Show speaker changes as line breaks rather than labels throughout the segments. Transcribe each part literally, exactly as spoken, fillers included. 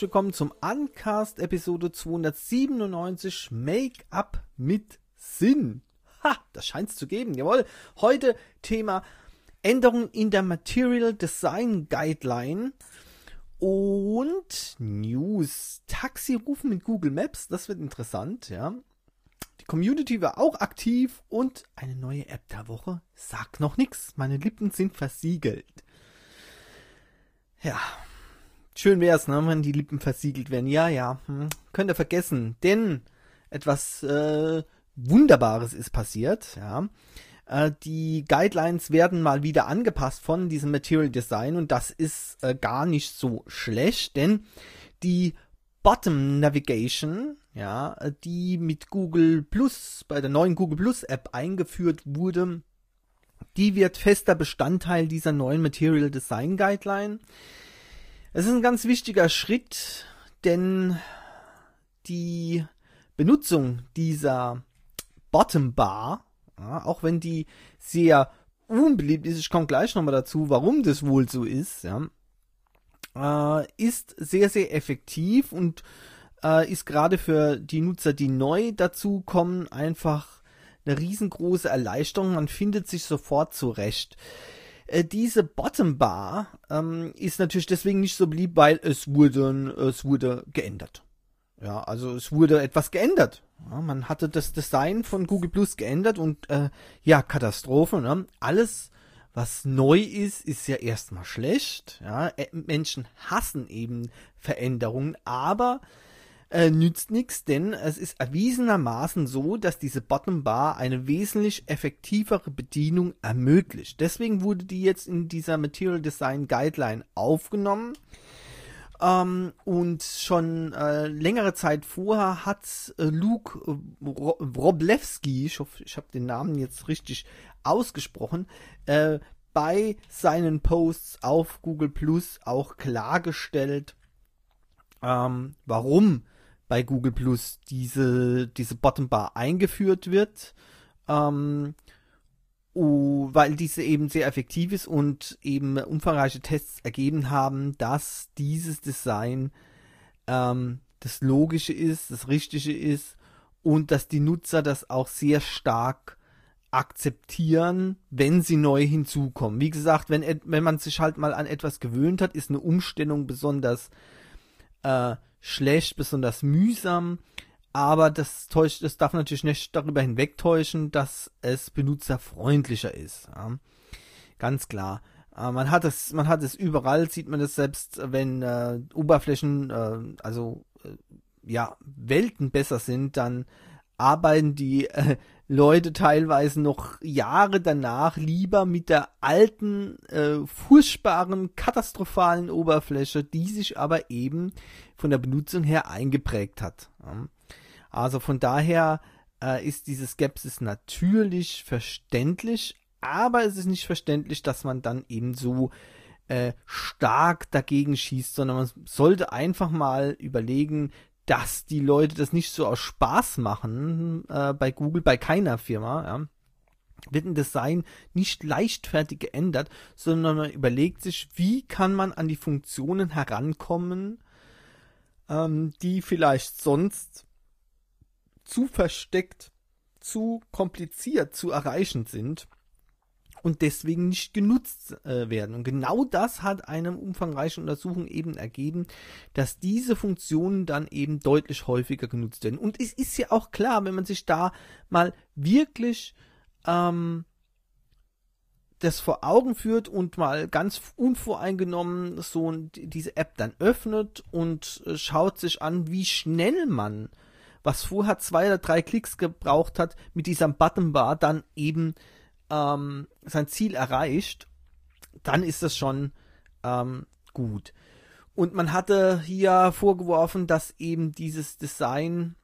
willkommen zum Uncast Episode zweihundertsiebenundneunzig Make-up mit Sinn. Ha, das scheint's zu geben, jawohl. Heute Thema Änderungen in der Material Design Guideline und News. Taxirufen mit Google Maps, das wird interessant, ja. Die Community war auch aktiv und eine neue App der Woche sagt noch nichts. Meine Lippen sind versiegelt. Ja, schön wär's, ne, wenn die Lippen versiegelt werden. Ja, ja, hm, könnt ihr vergessen, denn etwas äh, Wunderbares ist passiert, ja. Äh, die Guidelines werden mal wieder angepasst von diesem Material Design und das ist äh, gar nicht so schlecht, denn die Bottom Navigation, ja, die mit Google Plus, bei der neuen Google Plus App eingeführt wurde, die wird fester Bestandteil dieser neuen Material Design Guideline. Es ist ein ganz wichtiger Schritt, denn die Benutzung dieser Bottom Bar, ja, auch wenn die sehr unbeliebt ist, ich komme gleich nochmal dazu, warum das wohl so ist, ja, äh, ist sehr, sehr effektiv und äh, ist gerade für die Nutzer, die neu dazu kommen, einfach eine riesengroße Erleichterung. Man findet sich sofort zurecht. Äh, diese Bottom Bar ähm, ist natürlich deswegen nicht so beliebt, weil es wurde, es wurde geändert. Ja, also es wurde etwas geändert. Ja, man hatte das Design von Google Plus geändert und äh, ja, Katastrophe. Ne? Alles, was neu ist, ist ja erstmal schlecht. Ja? Äh, Menschen hassen eben Veränderungen, aber Äh, nützt nichts, denn es ist erwiesenermaßen so, dass diese Bottom Bar eine wesentlich effektivere Bedienung ermöglicht. Deswegen wurde die jetzt in dieser Material Design Guideline aufgenommen. Ähm, und schon äh, längere Zeit vorher hat äh, Luke äh, Wroblewski, ich hoffe, ich habe den Namen jetzt richtig ausgesprochen, äh, bei seinen Posts auf Google Plus auch klargestellt, ähm, warum bei Google Plus diese, diese Bottom Bar eingeführt wird, ähm, uh, weil diese eben sehr effektiv ist und eben umfangreiche Tests ergeben haben, dass dieses Design ähm, das Logische ist, das Richtige ist und dass die Nutzer das auch sehr stark akzeptieren, wenn sie neu hinzukommen. Wie gesagt, wenn, wenn man sich halt mal an etwas gewöhnt hat, ist eine Umstellung besonders äh, schlecht, besonders mühsam, aber das täuscht, das darf natürlich nicht darüber hinwegtäuschen, dass es benutzerfreundlicher ist. Ja. Ganz klar. Äh, man hat es, man hat es überall, sieht man es selbst, wenn äh, Oberflächen, äh, also äh, ja, Welten besser sind, dann arbeiten die äh, Leute teilweise noch Jahre danach lieber mit der alten, äh, furchtbaren, katastrophalen Oberfläche, die sich aber eben von der Benutzung her eingeprägt hat. Ja. Also von daher äh, ist diese Skepsis natürlich verständlich, aber es ist nicht verständlich, dass man dann eben so äh, stark dagegen schießt, sondern man sollte einfach mal überlegen, dass die Leute das nicht so aus Spaß machen äh, bei Google, bei keiner Firma, ja, wird ein Design nicht leichtfertig geändert, sondern man überlegt sich, wie kann man an die Funktionen herankommen, ähm, die vielleicht sonst zu versteckt, zu kompliziert zu erreichen sind und deswegen nicht genutzt äh, werden. Und genau das hat eine umfangreiche Untersuchung eben ergeben, dass diese Funktionen dann eben deutlich häufiger genutzt werden. Und es ist ja auch klar, wenn man sich da mal wirklich ähm, das vor Augen führt und mal ganz unvoreingenommen so diese App dann öffnet und äh, schaut sich an, wie schnell man, was vorher zwei oder drei Klicks gebraucht hat, mit dieser Button Bar dann eben ähm, sein Ziel erreicht, dann ist das schon ähm, gut. Und man hatte hier vorgeworfen, dass eben dieses Design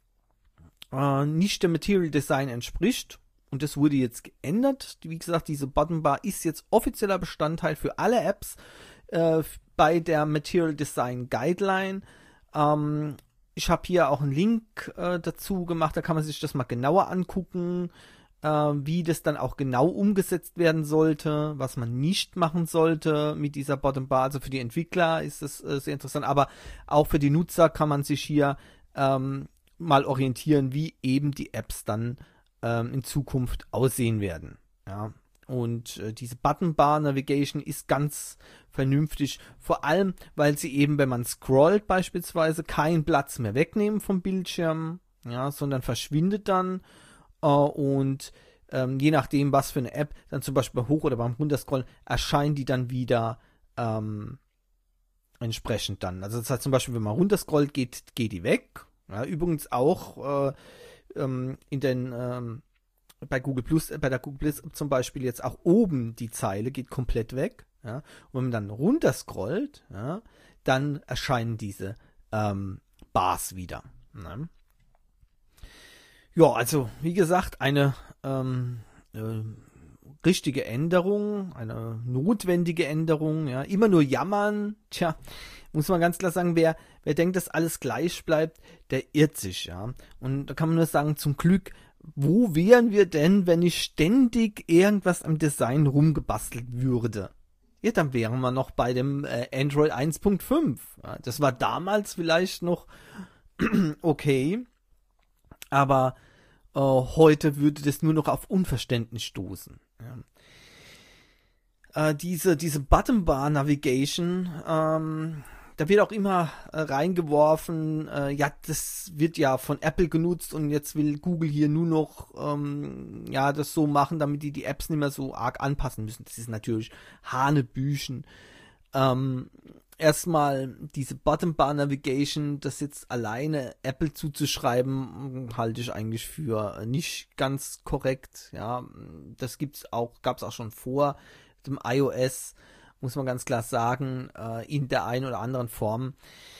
äh, nicht dem Material Design entspricht. Und das wurde jetzt geändert. Wie gesagt, diese Button Bar ist jetzt offizieller Bestandteil für alle Apps äh, bei der Material Design Guideline. Ähm, ich habe hier auch einen Link äh, dazu gemacht, da kann man sich das mal genauer angucken. äh, wie das dann auch genau umgesetzt werden sollte, was man nicht machen sollte mit dieser Bottom-Bar. Also für die Entwickler ist das äh, sehr interessant, aber auch für die Nutzer kann man sich hier ähm, mal orientieren, wie eben die Apps dann ähm, in Zukunft aussehen werden. Ja. Und äh, diese Button-Bar Navigation ist ganz vernünftig, vor allem, weil sie eben, wenn man scrollt beispielsweise, keinen Platz mehr wegnehmen vom Bildschirm, ja, sondern verschwindet dann äh, und ähm, je nachdem, was für eine App, dann zum Beispiel beim Hoch- oder beim Runterscrollen, erscheinen die dann wieder ähm, entsprechend dann. Also das heißt zum Beispiel, wenn man runterscrollt, geht, geht die weg. Ja, übrigens auch äh, ähm, in den ähm, bei Google Plus, bei der Google Plus zum Beispiel jetzt auch oben die Zeile geht komplett weg. Ja, und wenn man dann runterscrollt, ja, dann erscheinen diese ähm, Bars wieder. Ne? Ja, also wie gesagt, eine ähm, äh, richtige Änderung, eine notwendige Änderung. Ja, immer nur jammern. Tja, muss man ganz klar sagen, wer, wer denkt, dass alles gleich bleibt, der irrt sich. Ja, und da kann man nur sagen, zum Glück. Wo wären wir denn, wenn nicht ständig irgendwas am Design rumgebastelt würde? Ja, dann wären wir noch bei dem äh, Android eins Punkt fünf. Ja, das war damals vielleicht noch okay, aber äh, heute würde das nur noch auf Unverständnis stoßen. Ja. Äh, diese diese Button-Bar Navigation, ähm, da wird auch immer äh, reingeworfen, äh, ja, das wird ja von Apple genutzt und jetzt will Google hier nur noch ähm, ja das so machen, damit die die Apps nicht mehr so arg anpassen müssen. Das ist natürlich Hanebüchen. Ähm, erstmal diese Button-Bar Navigation, das jetzt alleine Apple zuzuschreiben, halte ich eigentlich für nicht ganz korrekt. Ja, das gibt's auch, gab's auch schon vor dem iOS. Muss man ganz klar sagen, äh, in der einen oder anderen Form.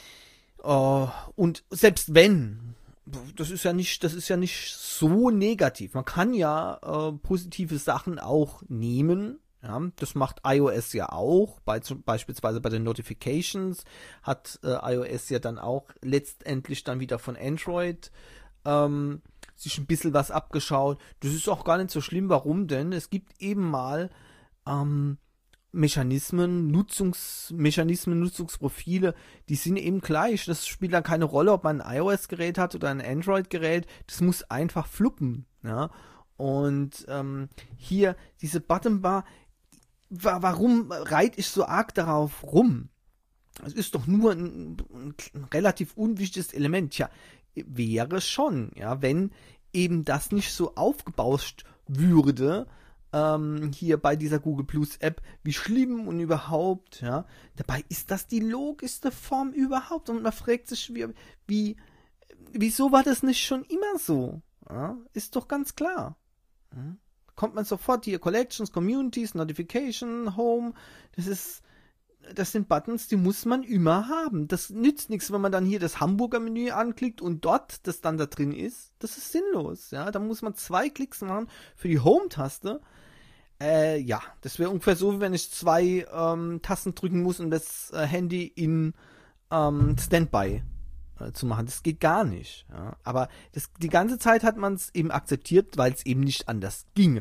Äh, und selbst wenn, das ist ja nicht, das ist ja nicht so negativ. Man kann ja äh, positive Sachen auch nehmen. Ja, das macht iOS ja auch. Bei, zum, beispielsweise bei den Notifications hat äh, iOS ja dann auch letztendlich dann wieder von Android ähm, sich ein bisschen was abgeschaut. Das ist auch gar nicht so schlimm. Warum denn? Es gibt eben mal ähm, Mechanismen, Nutzungsmechanismen, Nutzungsprofile, die sind eben gleich. Das spielt dann keine Rolle, ob man ein iOS-Gerät hat oder ein Android-Gerät. Das muss einfach fluppen. Ja? Und ähm, hier diese Buttonbar, wa- warum reite ich so arg darauf rum? Es ist doch nur ein, ein, ein relativ unwichtiges Element. Ja, wäre schon, ja, wenn eben das nicht so aufgebauscht würde, Ähm, hier bei dieser Google Plus App, wie schlimm und überhaupt, ja. Dabei ist das die logischste Form überhaupt und man fragt sich, wie, wie wieso war das nicht schon immer so? Ja? Ist doch ganz klar. Ja? Kommt man sofort hier, Collections, Communities, Notification, Home, das ist, das sind Buttons, die muss man immer haben. Das nützt nichts, wenn man dann hier das Hamburger Menü anklickt und dort das dann da drin ist. Das ist sinnlos, ja. Da muss man zwei Klicks machen für die Home-Taste. Äh, ja, das wäre ungefähr so, wie wenn ich zwei ähm, Tasten drücken muss, um das äh, Handy in ähm, Standby äh, zu machen. Das geht gar nicht. Ja. Aber das, die ganze Zeit hat man es eben akzeptiert, weil es eben nicht anders ginge.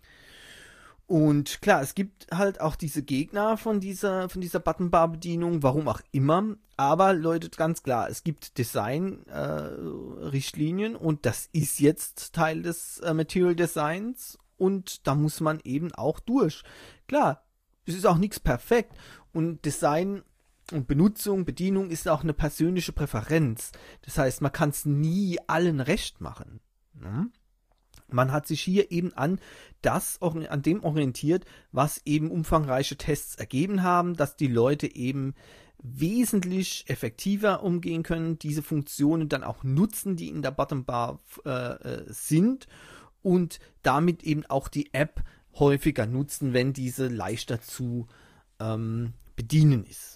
Und klar, es gibt halt auch diese Gegner von dieser, von dieser Buttonbar-Bedienung, warum auch immer. Aber Leute, ganz klar, es gibt Design-Richtlinien äh, und das ist jetzt Teil des äh, Material Designs und da muss man eben auch durch. Klar, es ist auch nichts perfekt und Design und Benutzung, Bedienung ist auch eine persönliche Präferenz. Das heißt, man kann es nie allen recht machen. Ne? Man hat sich hier eben an das, an dem orientiert, was eben umfangreiche Tests ergeben haben, dass die Leute eben wesentlich effektiver umgehen können, diese Funktionen dann auch nutzen, die in der Bottombar äh, sind und damit eben auch die App häufiger nutzen, wenn diese leichter zu ähm, bedienen ist.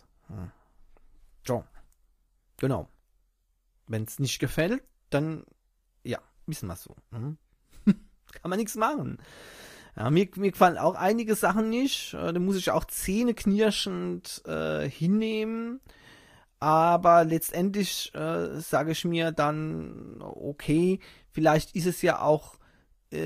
So, genau. Wenn es nicht gefällt, dann ja, wissen wir es so. Mhm. Kann man nichts machen. Ja, mir, mir gefallen auch einige Sachen nicht. Äh, da muss ich auch zähneknirschend äh, hinnehmen. Aber letztendlich äh, sage ich mir dann, okay, vielleicht ist es ja auch äh,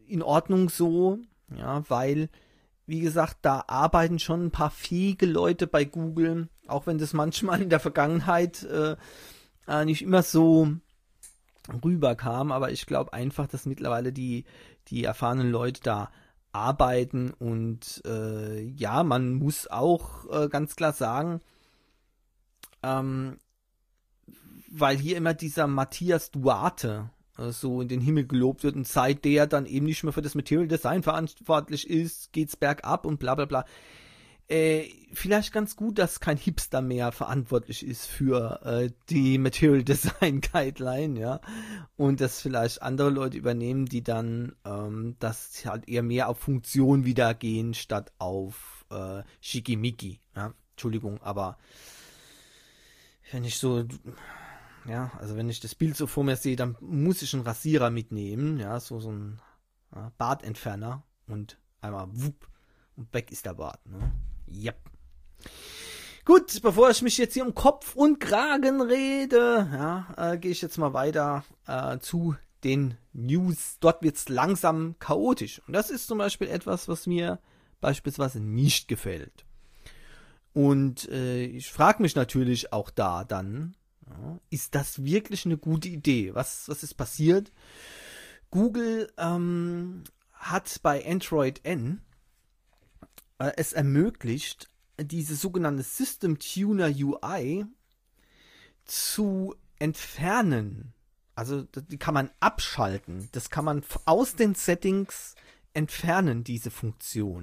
in Ordnung so, ja, weil, wie gesagt, da arbeiten schon ein paar fähige Leute bei Google, auch wenn das manchmal in der Vergangenheit äh, äh, nicht immer so rüberkam, aber ich glaube einfach, dass mittlerweile die, die erfahrenen Leute da arbeiten und äh, ja, man muss auch äh, ganz klar sagen, ähm, weil hier immer dieser Matthias Duarte äh, so in den Himmel gelobt wird und seit der dann eben nicht mehr für das Material Design verantwortlich ist, geht's bergab und bla bla bla. Äh, vielleicht ganz gut, dass kein Hipster mehr verantwortlich ist für äh, die Material Design Guideline, ja, und das vielleicht andere Leute übernehmen, die dann ähm, das halt eher mehr auf Funktion wieder gehen, statt auf äh, Schickimicki, ja, Entschuldigung, aber wenn ich so, ja, also wenn ich das Bild so vor mir sehe, dann muss ich einen Rasierer mitnehmen, ja, so, so ein ja, Bartentferner und einmal wupp und weg ist der Bart, ne. Yep. Gut, bevor ich mich jetzt hier um Kopf und Kragen rede, ja, äh, gehe ich jetzt mal weiter äh, zu den News. Dort wird es langsam chaotisch. Und das ist zum Beispiel etwas, was mir beispielsweise nicht gefällt. Und äh, ich frage mich natürlich auch da dann, ja, ist das wirklich eine gute Idee? Was, was ist passiert? Google ähm, hat bei Android N es ermöglicht, diese sogenannte System Tuner U I zu entfernen. Also die kann man abschalten. Das kann man aus den Settings entfernen, diese Funktion.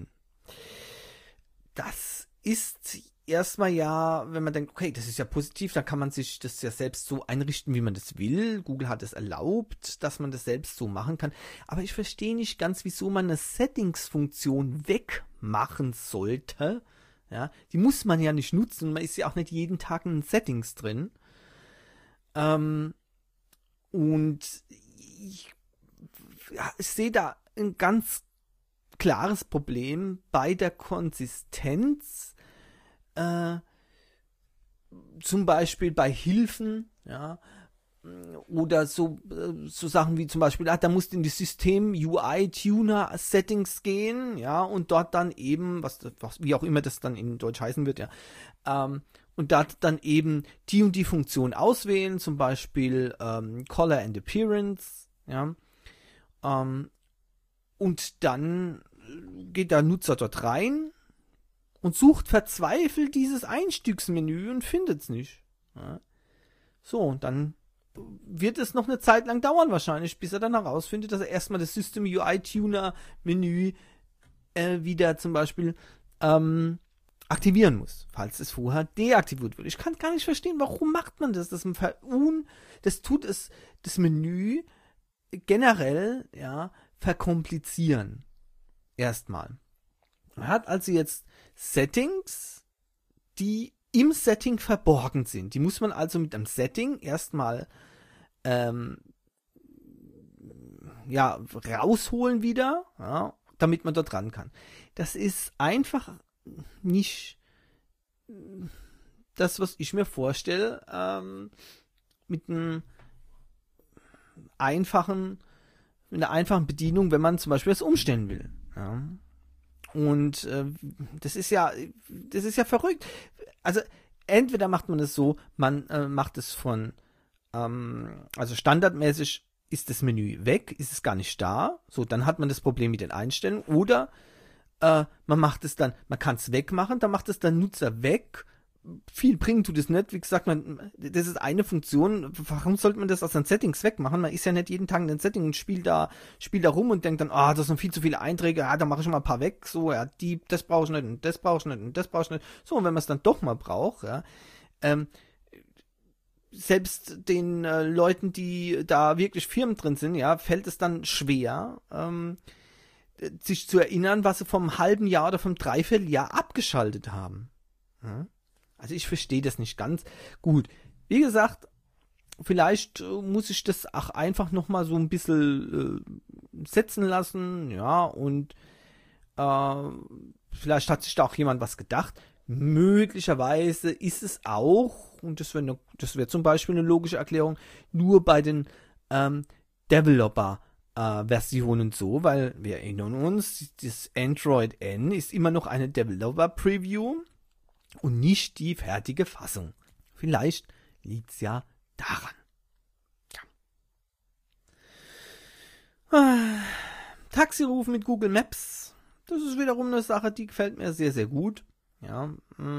Das ist erstmal ja, wenn man denkt, okay, das ist ja positiv, dann kann man sich das ja selbst so einrichten, wie man das will. Google hat es erlaubt, dass man das selbst so machen kann. Aber ich verstehe nicht ganz, wieso man eine Settings-Funktion wegmachen sollte. Ja, die muss man ja nicht nutzen. Man ist ja auch nicht jeden Tag in Settings drin. Ähm, und ich, ja, ich sehe da ein ganz klares Problem bei der Konsistenz. Äh, zum Beispiel bei Hilfen, ja, oder so, äh, so Sachen wie zum Beispiel, ah, da musst du in die System-U I-Tuner-Settings gehen, ja, und dort dann eben, was, was, wie auch immer das dann in Deutsch heißen wird, ja, ähm, und dort dann eben die und die Funktion auswählen, zum Beispiel ähm, Color and Appearance, ja, ähm, und dann geht der Nutzer dort rein und sucht verzweifelt dieses Einstiegsmenü und findet es nicht. Ja. So, und dann wird es noch eine Zeit lang dauern wahrscheinlich, bis er dann herausfindet, dass er erstmal das System U I-Tuner-Menü äh, wieder zum Beispiel ähm, aktivieren muss, falls es vorher deaktiviert wird. Ich kann gar nicht verstehen, warum macht man das? Das, un, das tut es, das Menü generell, ja, verkomplizieren. Erstmal. Man hat also jetzt Settings, die im Setting verborgen sind. Die muss man also mit einem Setting erstmal ähm, ja, rausholen wieder, ja, damit man dort ran kann. Das ist einfach nicht das, was ich mir vorstelle, ähm, mit einem einfachen, mit einer einfachen Bedienung, wenn man zum Beispiel das umstellen will. Ja. Und äh, das ist ja, das ist ja verrückt. Also entweder macht man es so, man äh, macht es von, ähm, also standardmäßig ist das Menü weg, ist es gar nicht da. So, dann hat man das Problem mit den Einstellungen. Oder äh, man macht es dann, man kann es wegmachen, dann macht es der Nutzer weg. Viel bringen tut es nicht. Wie gesagt, man, das ist eine Funktion. Warum sollte man das aus den Settings wegmachen? Man ist ja nicht jeden Tag in den Settings und spielt da, spielt da rum und denkt dann, ah, oh, das sind viel zu viele Einträge, ah, da mache ich mal ein paar weg. So, ja, die, das brauche ich nicht und das brauche ich nicht und das brauche ich nicht. So, und wenn man es dann doch mal braucht, ja, ähm, selbst den äh, Leuten, die da wirklich Firmen drin sind, ja, fällt es dann schwer, ähm, sich zu erinnern, was sie vom halben Jahr oder vom Dreivierteljahr abgeschaltet haben. Ja? Also ich verstehe das nicht ganz gut. Wie gesagt, vielleicht äh, muss ich das auch einfach nochmal so ein bisschen äh, setzen lassen, ja, und äh, vielleicht hat sich da auch jemand was gedacht. Möglicherweise ist es auch, und das wäre ne, das wäre zum Beispiel eine logische Erklärung, nur bei den ähm, Developer äh, Versionen so, weil wir erinnern uns, das Android N ist immer noch eine Developer Preview und nicht die fertige Fassung. Vielleicht liegt es ja daran. Ja. Ah, Taxiruf mit Google Maps. Das ist wiederum eine Sache, die gefällt mir sehr, sehr gut. Ja.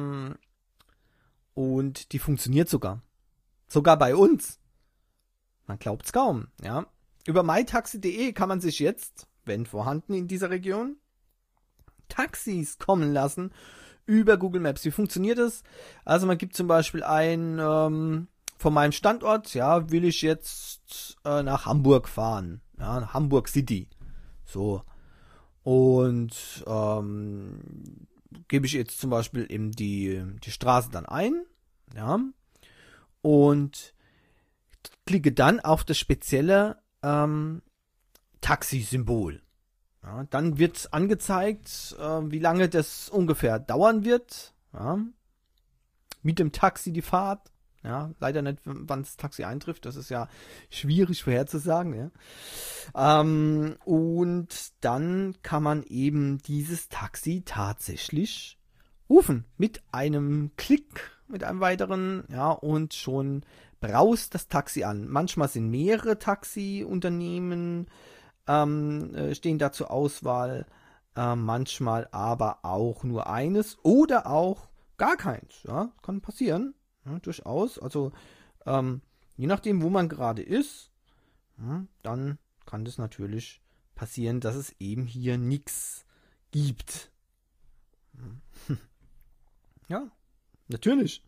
Und die funktioniert sogar. Sogar bei uns. Man glaubt es kaum. Ja. Über mytaxi punkt de kann man sich jetzt, wenn vorhanden in dieser Region, Taxis kommen lassen über Google Maps. Wie funktioniert das? Also man gibt zum Beispiel ein, ähm, von meinem Standort, ja, will ich jetzt äh, nach Hamburg fahren. Ja, nach Hamburg City. So. Und ähm, gebe ich jetzt zum Beispiel eben die, die Straße dann ein. Ja. Und klicke dann auf das spezielle ähm, Taxi-Symbol. Ja, dann wird angezeigt, äh, wie lange das ungefähr dauern wird. Ja, mit dem Taxi die Fahrt. Ja, leider nicht, wann das Taxi eintrifft. Das ist ja schwierig vorherzusagen. Ja. Ähm, und dann kann man eben dieses Taxi tatsächlich rufen. Mit einem Klick, mit einem weiteren. Ja, und schon braust das Taxi an. Manchmal sind mehrere Taxiunternehmen ähm, äh, stehen da zur Auswahl, äh, manchmal aber auch nur eines oder auch gar keins. Ja, kann passieren, ja, durchaus. Also ähm, je nachdem, wo man gerade ist, ja, dann kann das natürlich passieren, dass es eben hier nichts gibt. Ja, natürlich.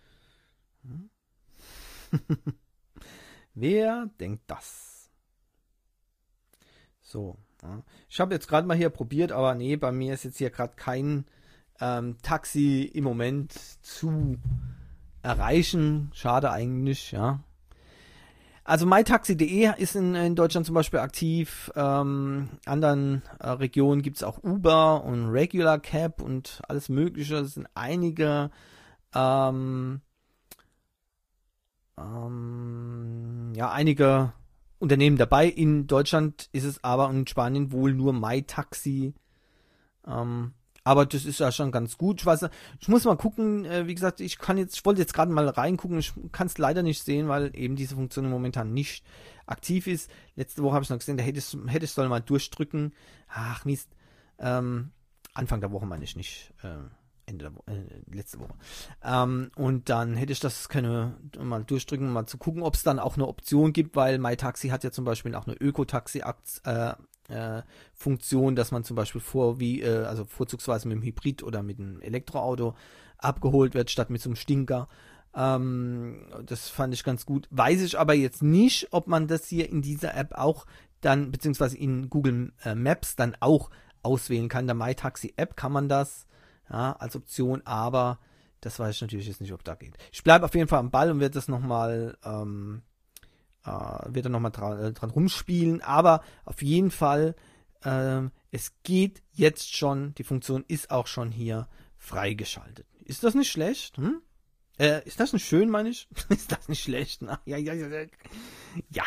Wer denkt das? So, ja. Ich habe jetzt gerade mal hier probiert, aber nee, bei mir ist jetzt hier gerade kein ähm, Taxi im Moment zu erreichen. Schade eigentlich, ja. Also mytaxi punkt de ist in, in Deutschland zum Beispiel aktiv. Ähm, anderen äh, Regionen gibt es auch Uber und Regular Cab und alles Mögliche. Es sind einige ähm, ähm, ja, einige Unternehmen dabei. In Deutschland ist es aber und in Spanien wohl nur mytaxi. Ähm, aber das ist ja schon ganz gut. Ich weiß, ich muss mal gucken, äh, wie gesagt, ich kann jetzt, ich wollte jetzt gerade mal reingucken, ich kann es leider nicht sehen, weil eben diese Funktion momentan nicht aktiv ist. Letzte Woche habe ich noch gesehen, da hätte ich, hätte ich soll mal durchdrücken. Ach Mist. Ähm, Anfang der Woche meine ich nicht. Äh, Ende der Woche, äh, letzte Woche. Ähm, und dann hätte ich das können mal durchdrücken, um mal zu gucken, ob es dann auch eine Option gibt, weil mytaxi hat ja zum Beispiel auch eine Ökotaxi-Akt, äh, Äh, Funktion, dass man zum Beispiel vor wie äh, also vorzugsweise mit dem Hybrid oder mit einem Elektroauto abgeholt wird, statt mit so einem Stinker. Ähm, das fand ich ganz gut. Weiß ich aber jetzt nicht, ob man das hier in dieser App auch dann, beziehungsweise in Google äh, Maps dann auch auswählen kann. Der mytaxi-App kann man das, ja, als Option, aber das weiß ich natürlich jetzt nicht, ob da geht. Ich bleibe auf jeden Fall am Ball und werde das nochmal ähm, Uh, wird er nochmal dran, äh, dran rumspielen, aber auf jeden Fall, ähm, es geht jetzt schon, die Funktion ist auch schon hier freigeschaltet. Ist das nicht schlecht? Hm? Äh, ist das nicht schön, meine ich? Ist das nicht schlecht? Na, ja, ja, ja, ja.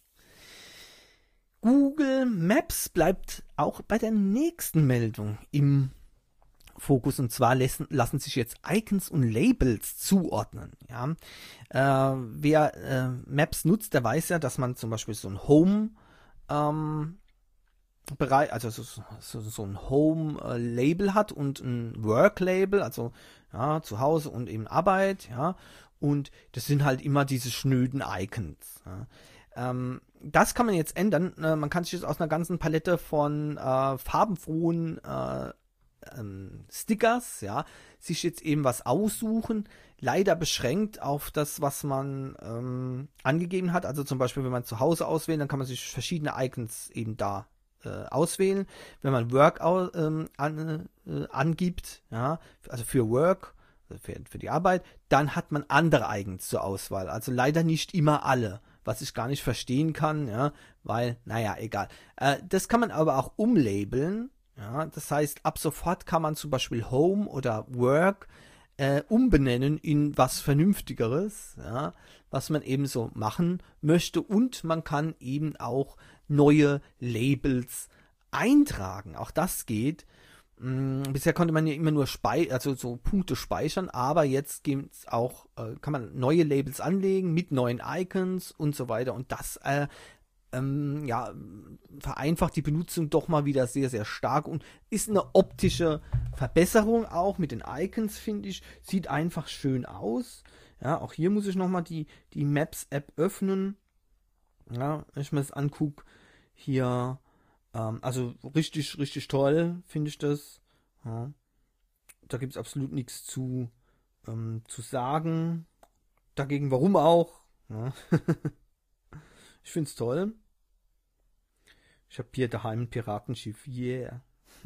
Google Maps bleibt auch bei der nächsten Meldung im Fokus, und zwar lassen, lassen sich jetzt Icons und Labels zuordnen. Ja? Äh, wer äh, Maps nutzt, der weiß ja, dass man zum Beispiel so ein Home ähm, Bereich, also so, so, so ein Home-Label äh, hat und ein Work-Label, also ja, zu Hause und eben Arbeit, ja, und das sind halt immer diese schnöden Icons. Ja? Ähm, das kann man jetzt ändern. Äh, man kann sich jetzt aus einer ganzen Palette von äh, farbenfrohen äh, Ähm, Stickers, ja, sich jetzt eben was aussuchen, leider beschränkt auf das, was man ähm, angegeben hat. Also zum Beispiel, wenn man zu Hause auswählt, dann kann man sich verschiedene Icons eben da äh, auswählen. Wenn man Work au- ähm, an, äh, angibt, ja, also für Work, also für, für die Arbeit, dann hat man andere Icons zur Auswahl. Also leider nicht immer alle, was ich gar nicht verstehen kann, ja, weil, naja, egal. Äh, das kann man aber auch umlabeln. Ja, das heißt, ab sofort kann man zum Beispiel Home oder Work äh, umbenennen in was Vernünftigeres, ja, was man eben so machen möchte. Und man kann eben auch neue Labels eintragen. Auch das geht. Hm, bisher konnte man ja immer nur spei also so Punkte speichern, aber jetzt gibt's auch, äh, kann man neue Labels anlegen mit neuen Icons und so weiter. Und das äh, ähm, ja, vereinfacht die Benutzung doch mal wieder sehr, sehr stark und ist eine optische Verbesserung auch mit den Icons, finde ich. Sieht einfach schön aus. Ja, auch hier muss ich nochmal die, die Maps-App öffnen. Ja, wenn ich mir das angucke, hier, ähm, also richtig, richtig toll, finde ich das. Ja, da gibt es absolut nichts zu, ähm, zu sagen. Dagegen, warum auch? Ja. Ich finde es toll. Ich habe hier daheim ein Piratenschiff. Yeah.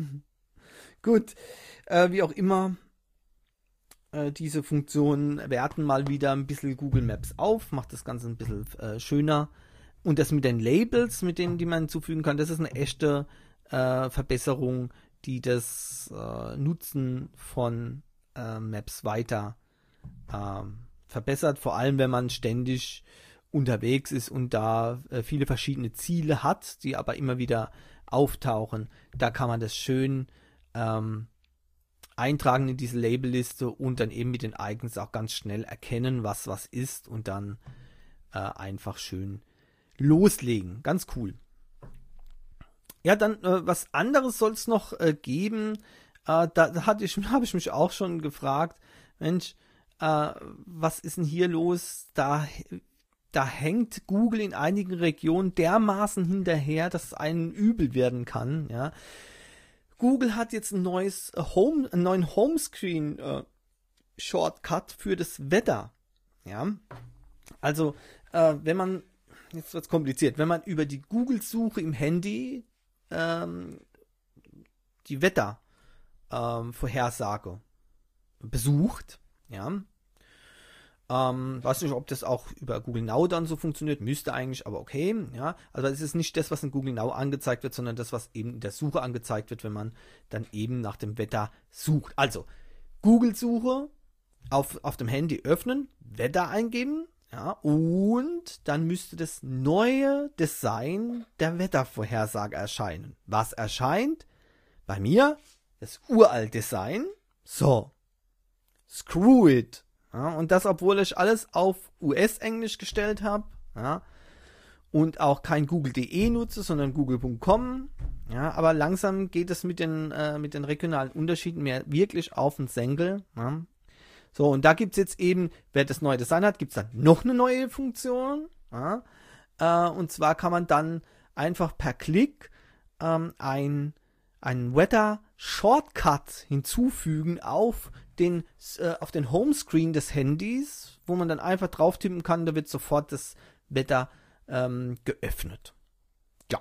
Gut. Äh, wie auch immer. Äh, diese Funktionen werten mal wieder ein bisschen Google Maps auf. Macht das Ganze ein bisschen äh, schöner. Und das mit den Labels, mit denen die man hinzufügen kann, das ist eine echte äh, Verbesserung, die das äh, Nutzen von äh, Maps weiter äh, verbessert. Vor allem, wenn man ständig unterwegs ist und da äh, viele verschiedene Ziele hat, die aber immer wieder auftauchen. Da kann man das schön ähm, eintragen in diese Labelliste und dann eben mit den Icons auch ganz schnell erkennen, was was ist und dann äh, einfach schön loslegen. Ganz cool. Ja, dann äh, was anderes soll es noch äh, geben. Äh, da da hatte ich, habe ich mich auch schon gefragt, Mensch, äh, was ist denn hier los? Da Da hängt Google in einigen Regionen dermaßen hinterher, dass es einem übel werden kann. Ja. Google hat jetzt ein neues Home, einen neuen Homescreen äh, Shortcut für das Wetter. Ja. Also äh, wenn man, jetzt wird es kompliziert, wenn man über die Google-Suche im Handy ähm, die Wettervorhersage ähm, besucht, ja. Ähm, weiß nicht, ob das auch über Google Now dann so funktioniert, müsste eigentlich, aber okay, ja. Also es ist nicht das, was in Google Now angezeigt wird, sondern das, was eben in der Suche angezeigt wird, wenn man dann eben nach dem Wetter sucht. Also Google-Suche auf, auf dem Handy öffnen, Wetter eingeben, ja, und dann müsste das neue Design der Wettervorhersage erscheinen. Was erscheint? Bei mir das uralt Design. So, screw it. Ja, und das, obwohl ich alles auf U S-Englisch gestellt habe, ja, und auch kein Google Punkt de nutze, sondern Google Punkt com. Ja, aber langsam geht es mit den, äh, mit den regionalen Unterschieden mehr wirklich auf den Senkel. Ja. So, und da gibt es jetzt eben, wer das neue Design hat, gibt es dann noch eine neue Funktion. Ja. Äh, und zwar kann man dann einfach per Klick ähm, ein, ein Weather-Shortcut hinzufügen auf den, äh, auf den Homescreen des Handys, wo man dann einfach drauf tippen kann, da wird sofort das Wetter ähm, geöffnet. Ja.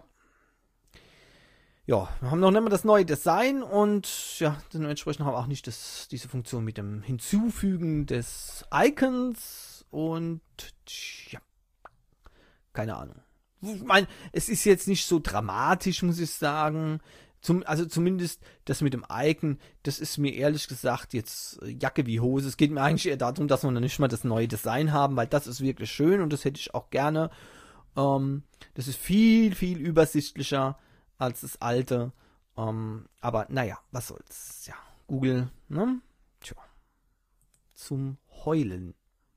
Ja, wir haben noch nicht mal das neue Design und ja, dementsprechend haben wir auch nicht das, diese Funktion mit dem Hinzufügen des Icons und ja, keine Ahnung. Ich meine, es ist jetzt nicht so dramatisch, muss ich sagen. Zum, also zumindest das mit dem Icon, das ist mir ehrlich gesagt jetzt Jacke wie Hose. Es geht mir eigentlich eher darum, dass wir noch nicht mal das neue Design haben, weil das ist wirklich schön und das hätte ich auch gerne. Ähm, das ist viel, viel übersichtlicher als das alte. Ähm, aber naja, was soll's. Ja, Google, ne? Tja. Zum Heulen.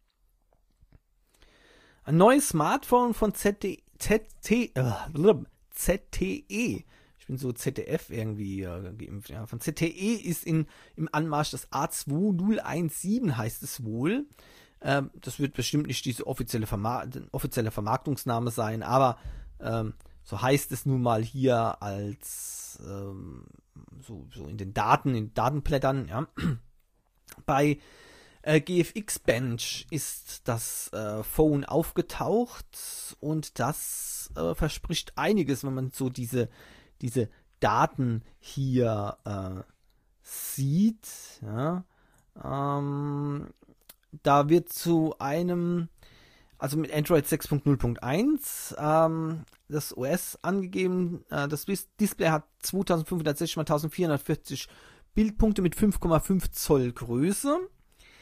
Ein neues Smartphone von Z T E. Äh, Z T E. Ich bin so Z D F irgendwie äh, geimpft. Ja. Von Z T E ist in, im Anmarsch das A zwei null eins sieben, heißt es wohl. Ähm, das wird bestimmt nicht diese offizielle, Verma- offizielle Vermarktungsname sein, aber ähm, so heißt es nun mal hier als ähm, so, so in den Daten, in Datenblättern. Ja. Bei äh, G F X Bench ist das äh, Phone aufgetaucht und das äh, verspricht einiges, wenn man so diese diese Daten hier äh, sieht. Ja. Ähm, da wird zu einem, also mit Android sechs Punkt null Punkt eins ähm, das O S angegeben. Äh, das Display hat zweitausendfünfhundertsechzig mal eintausendvierhundertvierzig Bildpunkte mit fünf Komma fünf Zoll Größe.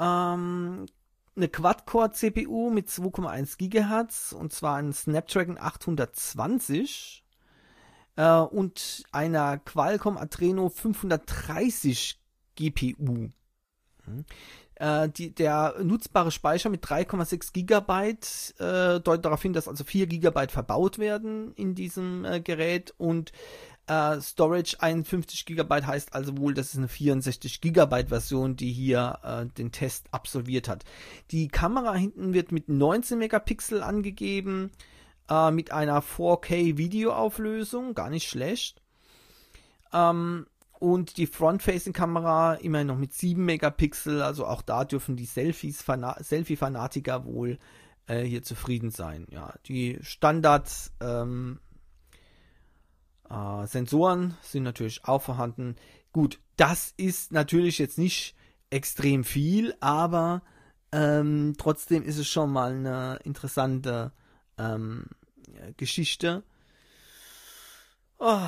ähm, eine Quad-Core-C P U mit zwei Komma eins Gigahertz, und zwar ein Snapdragon achthundertzwanzig äh, und einer Qualcomm Adreno fünfhundertdreißig G P U. Hm. Äh, die, der nutzbare Speicher mit drei Komma sechs Gigabyte äh, deutet darauf hin, dass also vier Gigabyte verbaut werden in diesem äh, Gerät, und Uh, Storage einundfünfzig Gigabyte heißt also wohl, das ist eine vierundsechzig Gigabyte Version, die hier uh, den Test absolviert hat. Die Kamera hinten wird mit neunzehn Megapixel angegeben, uh, mit einer vier K Videoauflösung, gar nicht schlecht. Um, und die Front-Facing-Kamera immerhin noch mit sieben Megapixel, also auch da dürfen die Selfies, Selfie-Fanatiker wohl uh, hier zufrieden sein. Ja, die Standards ähm, Uh, Sensoren sind natürlich auch vorhanden. Gut, das ist natürlich jetzt nicht extrem viel, aber ähm, trotzdem ist es schon mal eine interessante ähm, Geschichte. Oh,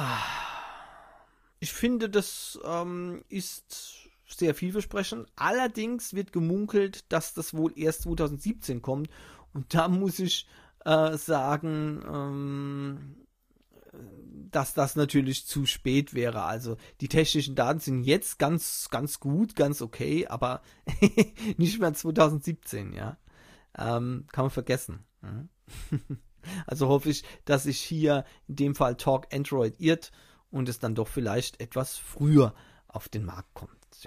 ich finde, das ähm, ist sehr vielversprechend. Allerdings wird gemunkelt, dass das wohl erst zwanzig siebzehn kommt. Und da muss ich äh, sagen, ähm, dass das natürlich zu spät wäre. Also die technischen Daten sind jetzt ganz, ganz gut, ganz okay, aber nicht mehr zwanzig siebzehn, ja. Ähm, kann man vergessen. Mhm. Also hoffe ich, dass sich hier in dem Fall Talk Android irrt und es dann doch vielleicht etwas früher auf den Markt kommt. Ja.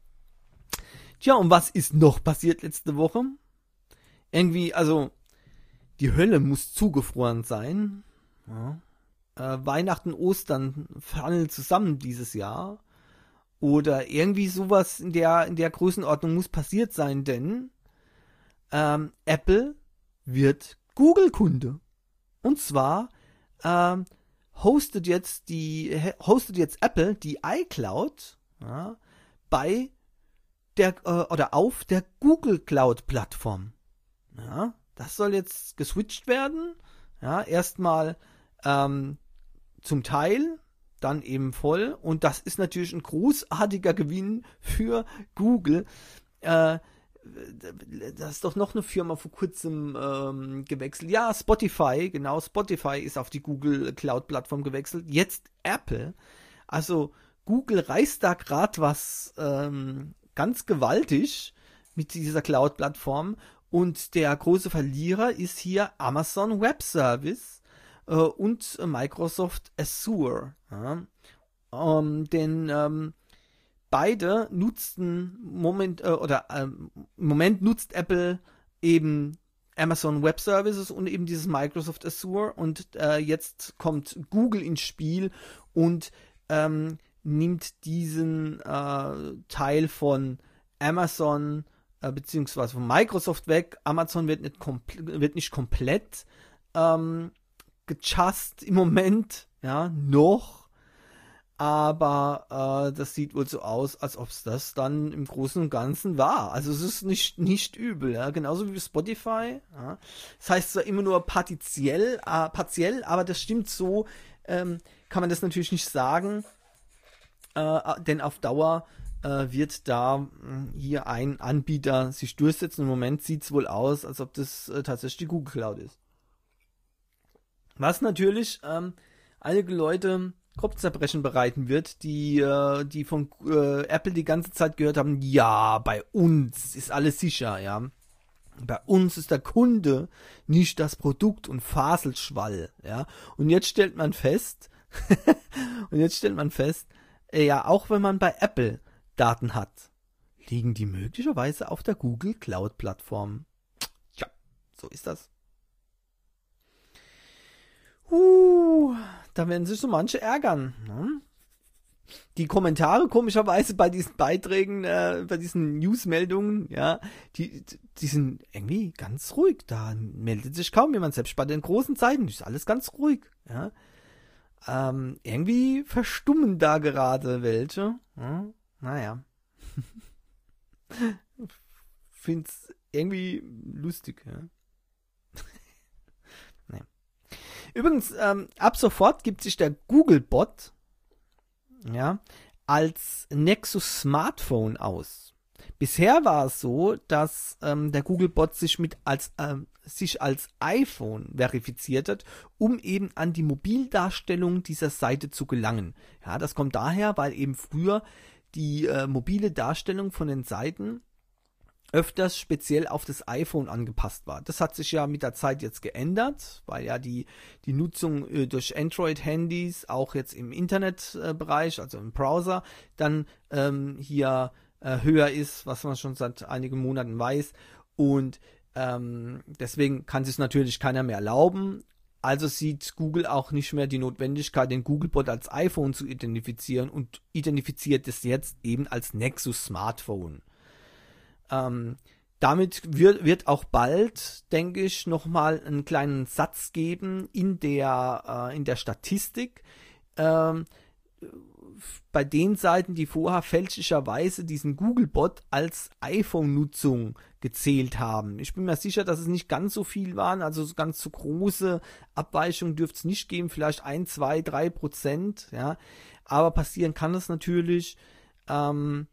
Tja, und was ist noch passiert letzte Woche? Irgendwie, also die Hölle muss zugefroren sein. Ja. Äh, Weihnachten, Ostern fallen zusammen dieses Jahr. Oder irgendwie sowas in der, in der Größenordnung muss passiert sein, denn ähm, Apple wird Google-Kunde. Und zwar ähm, hostet jetzt die hostet jetzt Apple die iCloud, ja, bei der äh, oder auf der Google Cloud Plattform. Ja, das soll jetzt geswitcht werden. Ja, erstmal ähm, zum Teil, dann eben voll, und das ist natürlich ein großartiger Gewinn für Google. Äh, das ist doch noch eine Firma vor kurzem ähm, gewechselt. Ja, Spotify, genau, Spotify ist auf die Google Cloud Plattform gewechselt. Jetzt Apple. Also Google reißt da gerade was ähm, ganz gewaltig mit dieser Cloud Plattform, und der große Verlierer ist hier Amazon Web Service und Microsoft Azure. Ja. Um, denn ähm, beide nutzten Moment äh, oder ähm, im Moment nutzt Apple eben Amazon Web Services und eben dieses Microsoft Azure, und äh, jetzt kommt Google ins Spiel und ähm, nimmt diesen äh, Teil von Amazon äh, beziehungsweise von Microsoft weg. Amazon wird nicht, kompl- wird nicht komplett ähm, gechast im Moment, ja, noch, aber äh, das sieht wohl so aus, als ob es das dann im Großen und Ganzen war. Also es ist nicht, nicht übel, ja, genauso wie Spotify. Ja. Das heißt zwar immer nur partiell, äh, partiell, aber das stimmt so, ähm, kann man das natürlich nicht sagen, äh, denn auf Dauer äh, wird da äh, hier ein Anbieter sich durchsetzen. Im Moment sieht es wohl aus, als ob das äh, tatsächlich die Google Cloud ist. Was natürlich ähm, einige Leute Kopfzerbrechen bereiten wird, die, äh, die von äh, Apple die ganze Zeit gehört haben, ja, bei uns ist alles sicher, ja. Bei uns ist der Kunde nicht das Produkt und Faselschwall, ja. Und jetzt stellt man fest, und jetzt stellt man fest, äh, ja, auch wenn man bei Apple Daten hat, liegen die möglicherweise auf der Google Cloud Plattform. Tja, so ist das. Uh, da werden sich so manche ärgern. Ne? Die Kommentare komischerweise bei diesen Beiträgen, äh, bei diesen Newsmeldungen, ja, die, die sind irgendwie ganz ruhig. Da meldet sich kaum jemand, selbst bei den großen Zeiten ist alles ganz ruhig. Ja. Ähm, irgendwie verstummen da gerade welche. Ja? Naja. Find's irgendwie lustig, ja. Übrigens, ähm, ab sofort gibt sich der Googlebot, ja, als Nexus Smartphone aus. Bisher war es so, dass ähm, der Googlebot sich mit als ähm, sich als iPhone verifiziert hat, um eben an die Mobildarstellung dieser Seite zu gelangen. Ja, das kommt daher, weil eben früher die äh, mobile Darstellung von den Seiten öfters speziell auf das iPhone angepasst war. Das hat sich ja mit der Zeit jetzt geändert, weil ja die, die Nutzung äh, durch Android-Handys auch jetzt im Internetbereich, äh, also im Browser, dann ähm, hier äh, höher ist, was man schon seit einigen Monaten weiß. Und ähm, deswegen kann sich natürlich keiner mehr erlauben. Also sieht Google auch nicht mehr die Notwendigkeit, den Googlebot als iPhone zu identifizieren und identifiziert es jetzt eben als Nexus Smartphone. Ähm, damit wird, wird auch bald, denke ich, nochmal einen kleinen Satz geben in der, äh, in der Statistik, ähm, bei den Seiten, die vorher fälschlicherweise diesen Googlebot als iPhone-Nutzung gezählt haben. Ich bin mir sicher, dass es nicht ganz so viel waren, also ganz so große Abweichungen dürfte es nicht geben, vielleicht ein, zwei, drei Prozent, ja, aber passieren kann es natürlich, ähm,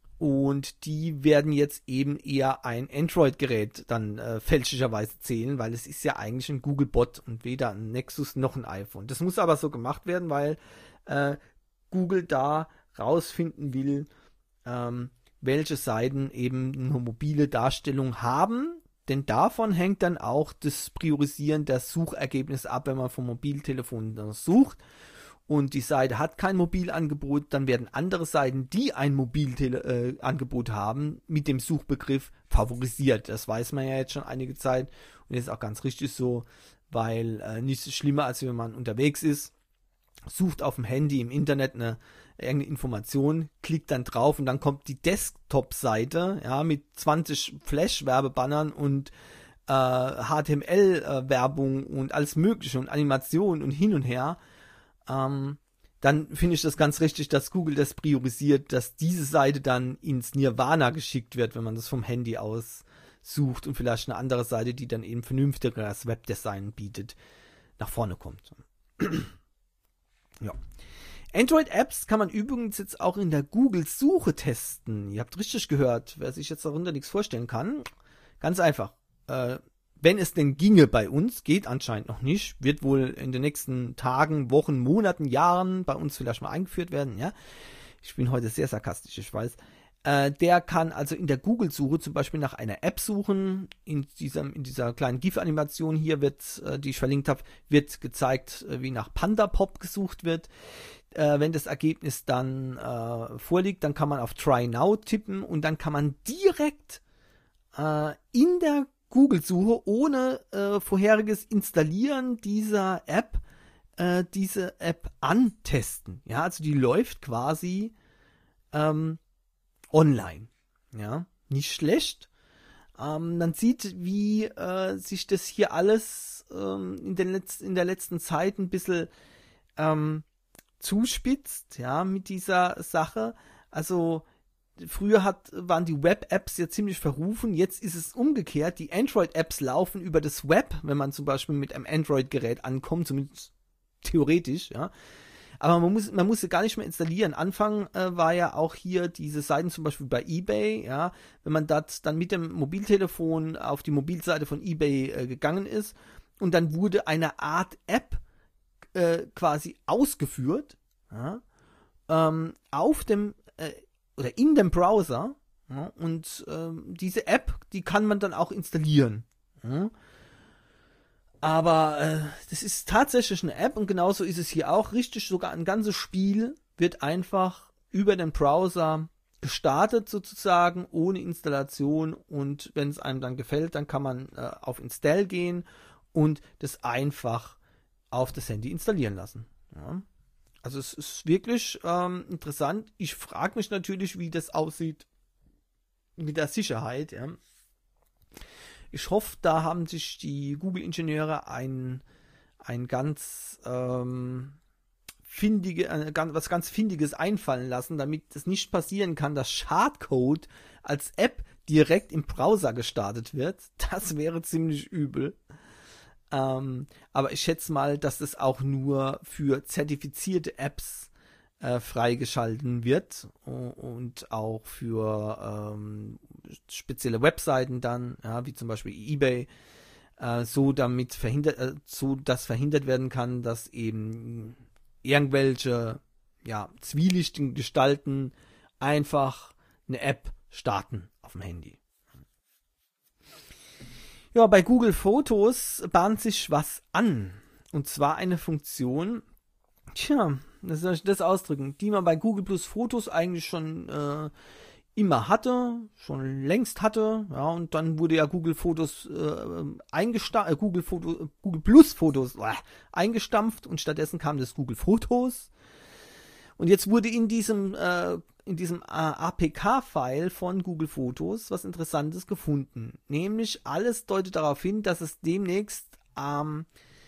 und die werden jetzt eben eher ein Android-Gerät dann äh, fälschlicherweise zählen, weil es ist ja eigentlich ein Googlebot und weder ein Nexus noch ein iPhone. Das muss aber so gemacht werden, weil äh, Google da rausfinden will, ähm, welche Seiten eben eine mobile Darstellung haben, denn davon hängt dann auch das Priorisieren der Suchergebnisse ab, wenn man vom Mobiltelefon sucht. Und die Seite hat kein Mobilangebot, dann werden andere Seiten, die ein Mobilangebot äh, haben, mit dem Suchbegriff favorisiert. Das weiß man ja jetzt schon einige Zeit und ist auch ganz richtig so, weil äh, nichts ist schlimmer, als wenn man unterwegs ist, sucht auf dem Handy im Internet eine irgendeine Information, klickt dann drauf und dann kommt die Desktop-Seite, ja, mit zwanzig Flash-Werbebannern und äh, H T M L-Werbung und alles Mögliche und Animation und hin und her. Ähm, dann finde ich das ganz richtig, dass Google das priorisiert, dass diese Seite dann ins Nirvana geschickt wird, wenn man das vom Handy aus sucht und vielleicht eine andere Seite, die dann eben vernünftigeres Webdesign bietet, nach vorne kommt. Ja. Android-Apps kann man übrigens jetzt auch in der Google-Suche testen. Ihr habt richtig gehört, wer sich jetzt darunter nichts vorstellen kann. Ganz einfach. Äh, wenn es denn ginge bei uns, geht anscheinend noch nicht, wird wohl in den nächsten Tagen, Wochen, Monaten, Jahren bei uns vielleicht mal eingeführt werden, ja. Ich bin heute sehr sarkastisch, ich weiß. Äh, der kann also in der Google-Suche zum Beispiel nach einer App suchen. In, diesem, in dieser kleinen GIF-Animation hier wird, äh, die ich verlinkt habe, wird gezeigt, äh, wie nach Panda Pop gesucht wird. Äh, wenn das Ergebnis dann äh, vorliegt, dann kann man auf Try Now tippen und dann kann man direkt äh, in der Google-Suche ohne äh, vorheriges Installieren dieser App äh, diese App antesten. Ja, also die läuft quasi ähm, online. Ja, nicht schlecht. Ähm, man sieht, wie äh, sich das hier alles ähm, in, den Letz- in der letzten Zeit ein bisschen ähm, zuspitzt, ja, mit dieser Sache. Also früher hat, waren die Web-Apps ja ziemlich verrufen, jetzt ist es umgekehrt, die Android-Apps laufen über das Web, wenn man zum Beispiel mit einem Android-Gerät ankommt, zumindest theoretisch, ja. Aber man muss, man muss sie gar nicht mehr installieren. Anfang äh, war ja auch hier diese Seiten zum Beispiel bei eBay, ja, wenn man das dann mit dem Mobiltelefon auf die Mobilseite von eBay äh, gegangen ist und dann wurde eine Art App äh, quasi ausgeführt, ja, ähm, auf dem äh, oder in dem Browser, ja, und ähm, diese App, die kann man dann auch installieren. Ja. Aber äh, das ist tatsächlich eine App und genauso ist es hier auch. Richtig, sogar ein ganzes Spiel wird einfach über den Browser gestartet sozusagen, ohne Installation, und wenn es einem dann gefällt, dann kann man äh, auf Install gehen und das einfach auf das Handy installieren lassen. Ja. Also es ist wirklich ähm, interessant. Ich frage mich natürlich, wie das aussieht mit der Sicherheit. Ja. Ich hoffe, da haben sich die Google-Ingenieure ein, ein ganz ähm, findige, äh, ganz, was ganz Findiges einfallen lassen, damit es nicht passieren kann, dass Schadcode als App direkt im Browser gestartet wird. Das wäre ziemlich übel. Ähm, aber ich schätze mal, dass das auch nur für zertifizierte Apps äh, freigeschalten wird und auch für ähm, spezielle Webseiten dann, ja, wie zum Beispiel eBay, äh, so damit verhindert, äh, so dass verhindert werden kann, dass eben irgendwelche ja, zwielichtigen Gestalten einfach eine App starten auf dem Handy. Ja, bei Google Fotos bahnt sich was an. Und zwar eine Funktion, tja, das soll ich das ausdrücken, die man bei Google Plus Fotos eigentlich schon äh, immer hatte, schon längst hatte, ja, und dann wurde ja Google Fotos äh, eingestampft, äh, Google Foto, Google Plus Fotos äh, eingestampft und stattdessen kam das Google Fotos. Und jetzt wurde in diesem äh, in diesem A P K-File von Google Fotos was Interessantes gefunden. Nämlich alles deutet darauf hin, dass es demnächst ähm,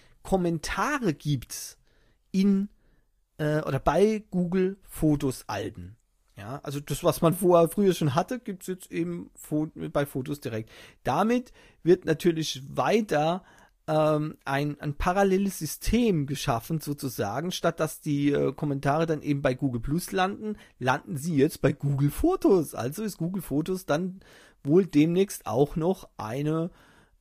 Kommentare gibt in äh, oder bei Google Fotos Alben. Ja, also das, was man vorher früher schon hatte, gibt es jetzt eben bei Fotos direkt. Damit wird natürlich weiter ähm, ein, ein paralleles System geschaffen, sozusagen. Statt dass die äh, Kommentare dann eben bei Google Plus landen, landen sie jetzt bei Google Fotos. Also ist Google Fotos dann wohl demnächst auch noch eine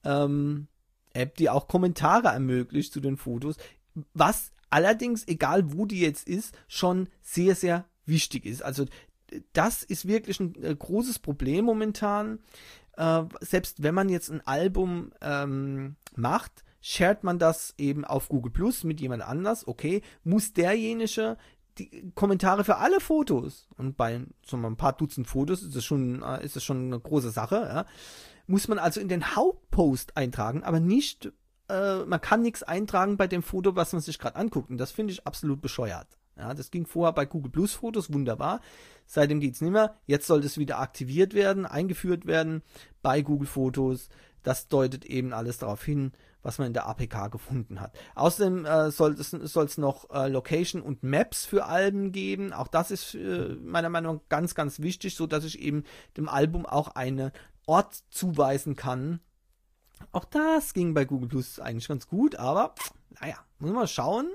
ähm, App, die auch Kommentare ermöglicht zu den Fotos. Was allerdings, egal wo die jetzt ist, schon sehr, sehr wichtig ist. Also das ist wirklich ein äh, großes Problem momentan. Äh, selbst wenn man jetzt ein Album ähm, macht, shared man das eben auf Google Plus mit jemand anders, okay, muss derjenige die Kommentare für alle Fotos, und bei so ein paar Dutzend Fotos ist das schon, äh, ist das schon eine große Sache, ja, muss man also in den Hauptpost eintragen, aber nicht, äh, man kann nichts eintragen bei dem Foto, was man sich gerade anguckt, und das finde ich absolut bescheuert. Ja, das ging vorher bei Google Plus Fotos wunderbar. Seitdem geht's nicht mehr. Jetzt soll das wieder aktiviert werden, eingeführt werden bei Google Fotos. Das deutet eben alles darauf hin, was man in der A P K gefunden hat. Außerdem äh, soll es soll's noch äh, Location und Maps für Alben geben. Auch das ist äh, meiner Meinung nach ganz, ganz wichtig, so dass ich eben dem Album auch einen Ort zuweisen kann. Auch das ging bei Google Plus eigentlich ganz gut, aber naja, muss man mal schauen.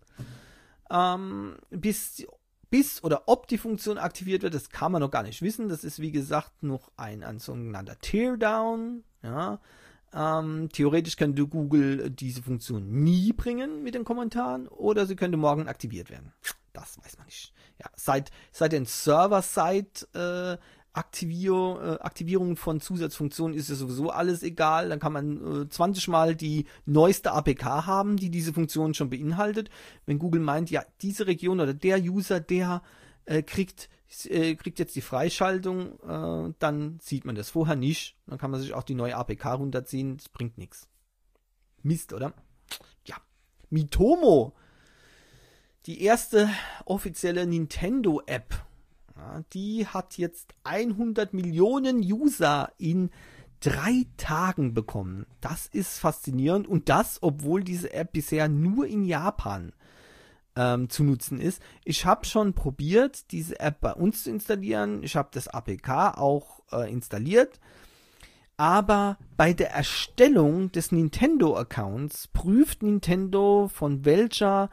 Ähm, bis, bis oder ob die Funktion aktiviert wird, das kann man noch gar nicht wissen. Das ist wie gesagt noch ein, ein sogenannter Teardown. Ja. Ähm, theoretisch könnte Google diese Funktion nie bringen mit den Kommentaren oder sie könnte morgen aktiviert werden. Das weiß man nicht. Ja, seit, seit den Server-Side äh, Aktivierung, äh, Aktivierung von Zusatzfunktionen ist ja sowieso alles egal. Dann kann man äh, zwanzig Mal die neueste A P K haben, die diese Funktion schon beinhaltet. Wenn Google meint, ja, diese Region oder der User, der äh, kriegt, äh, kriegt jetzt die Freischaltung, äh, dann sieht man das vorher nicht. Dann kann man sich auch die neue A P K runterziehen. Das bringt nichts. Mist, oder? Ja. Mitomo. Die erste offizielle Nintendo-App. Ja, die hat jetzt hundert Millionen User in drei Tagen bekommen. Das ist faszinierend, und das, obwohl diese App bisher nur in Japan ähm, zu nutzen ist. Ich habe schon probiert, diese App bei uns zu installieren. Ich habe das A P K auch äh, installiert. Aber bei der Erstellung des Nintendo-Accounts prüft Nintendo, von welcher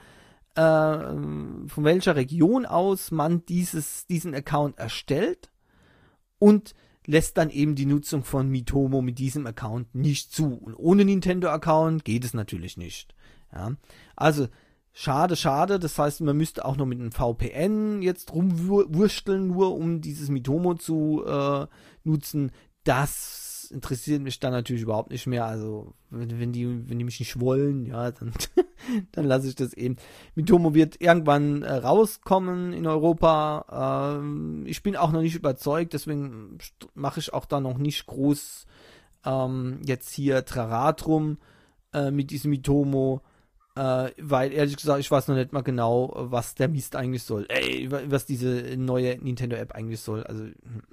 von welcher Region aus man dieses, diesen Account erstellt, und lässt dann eben die Nutzung von Mitomo mit diesem Account nicht zu. Und ohne Nintendo-Account geht es natürlich nicht. Ja. Also schade, schade. Das heißt, man müsste auch noch mit einem V P N jetzt rumwursteln, nur um dieses Mitomo zu äh, nutzen. Das interessiert mich dann natürlich überhaupt nicht mehr. Also wenn, wenn die wenn die mich nicht wollen, ja, dann dann lasse ich das eben. Mitomo wird irgendwann äh, rauskommen in Europa. Ähm, ich bin auch noch nicht überzeugt, deswegen mache ich auch da noch nicht groß ähm, jetzt hier Trara drum äh, mit diesem Mitomo, äh, weil ehrlich gesagt, ich weiß noch nicht mal genau, was der Mist eigentlich soll. Ey, was diese neue Nintendo-App eigentlich soll. Also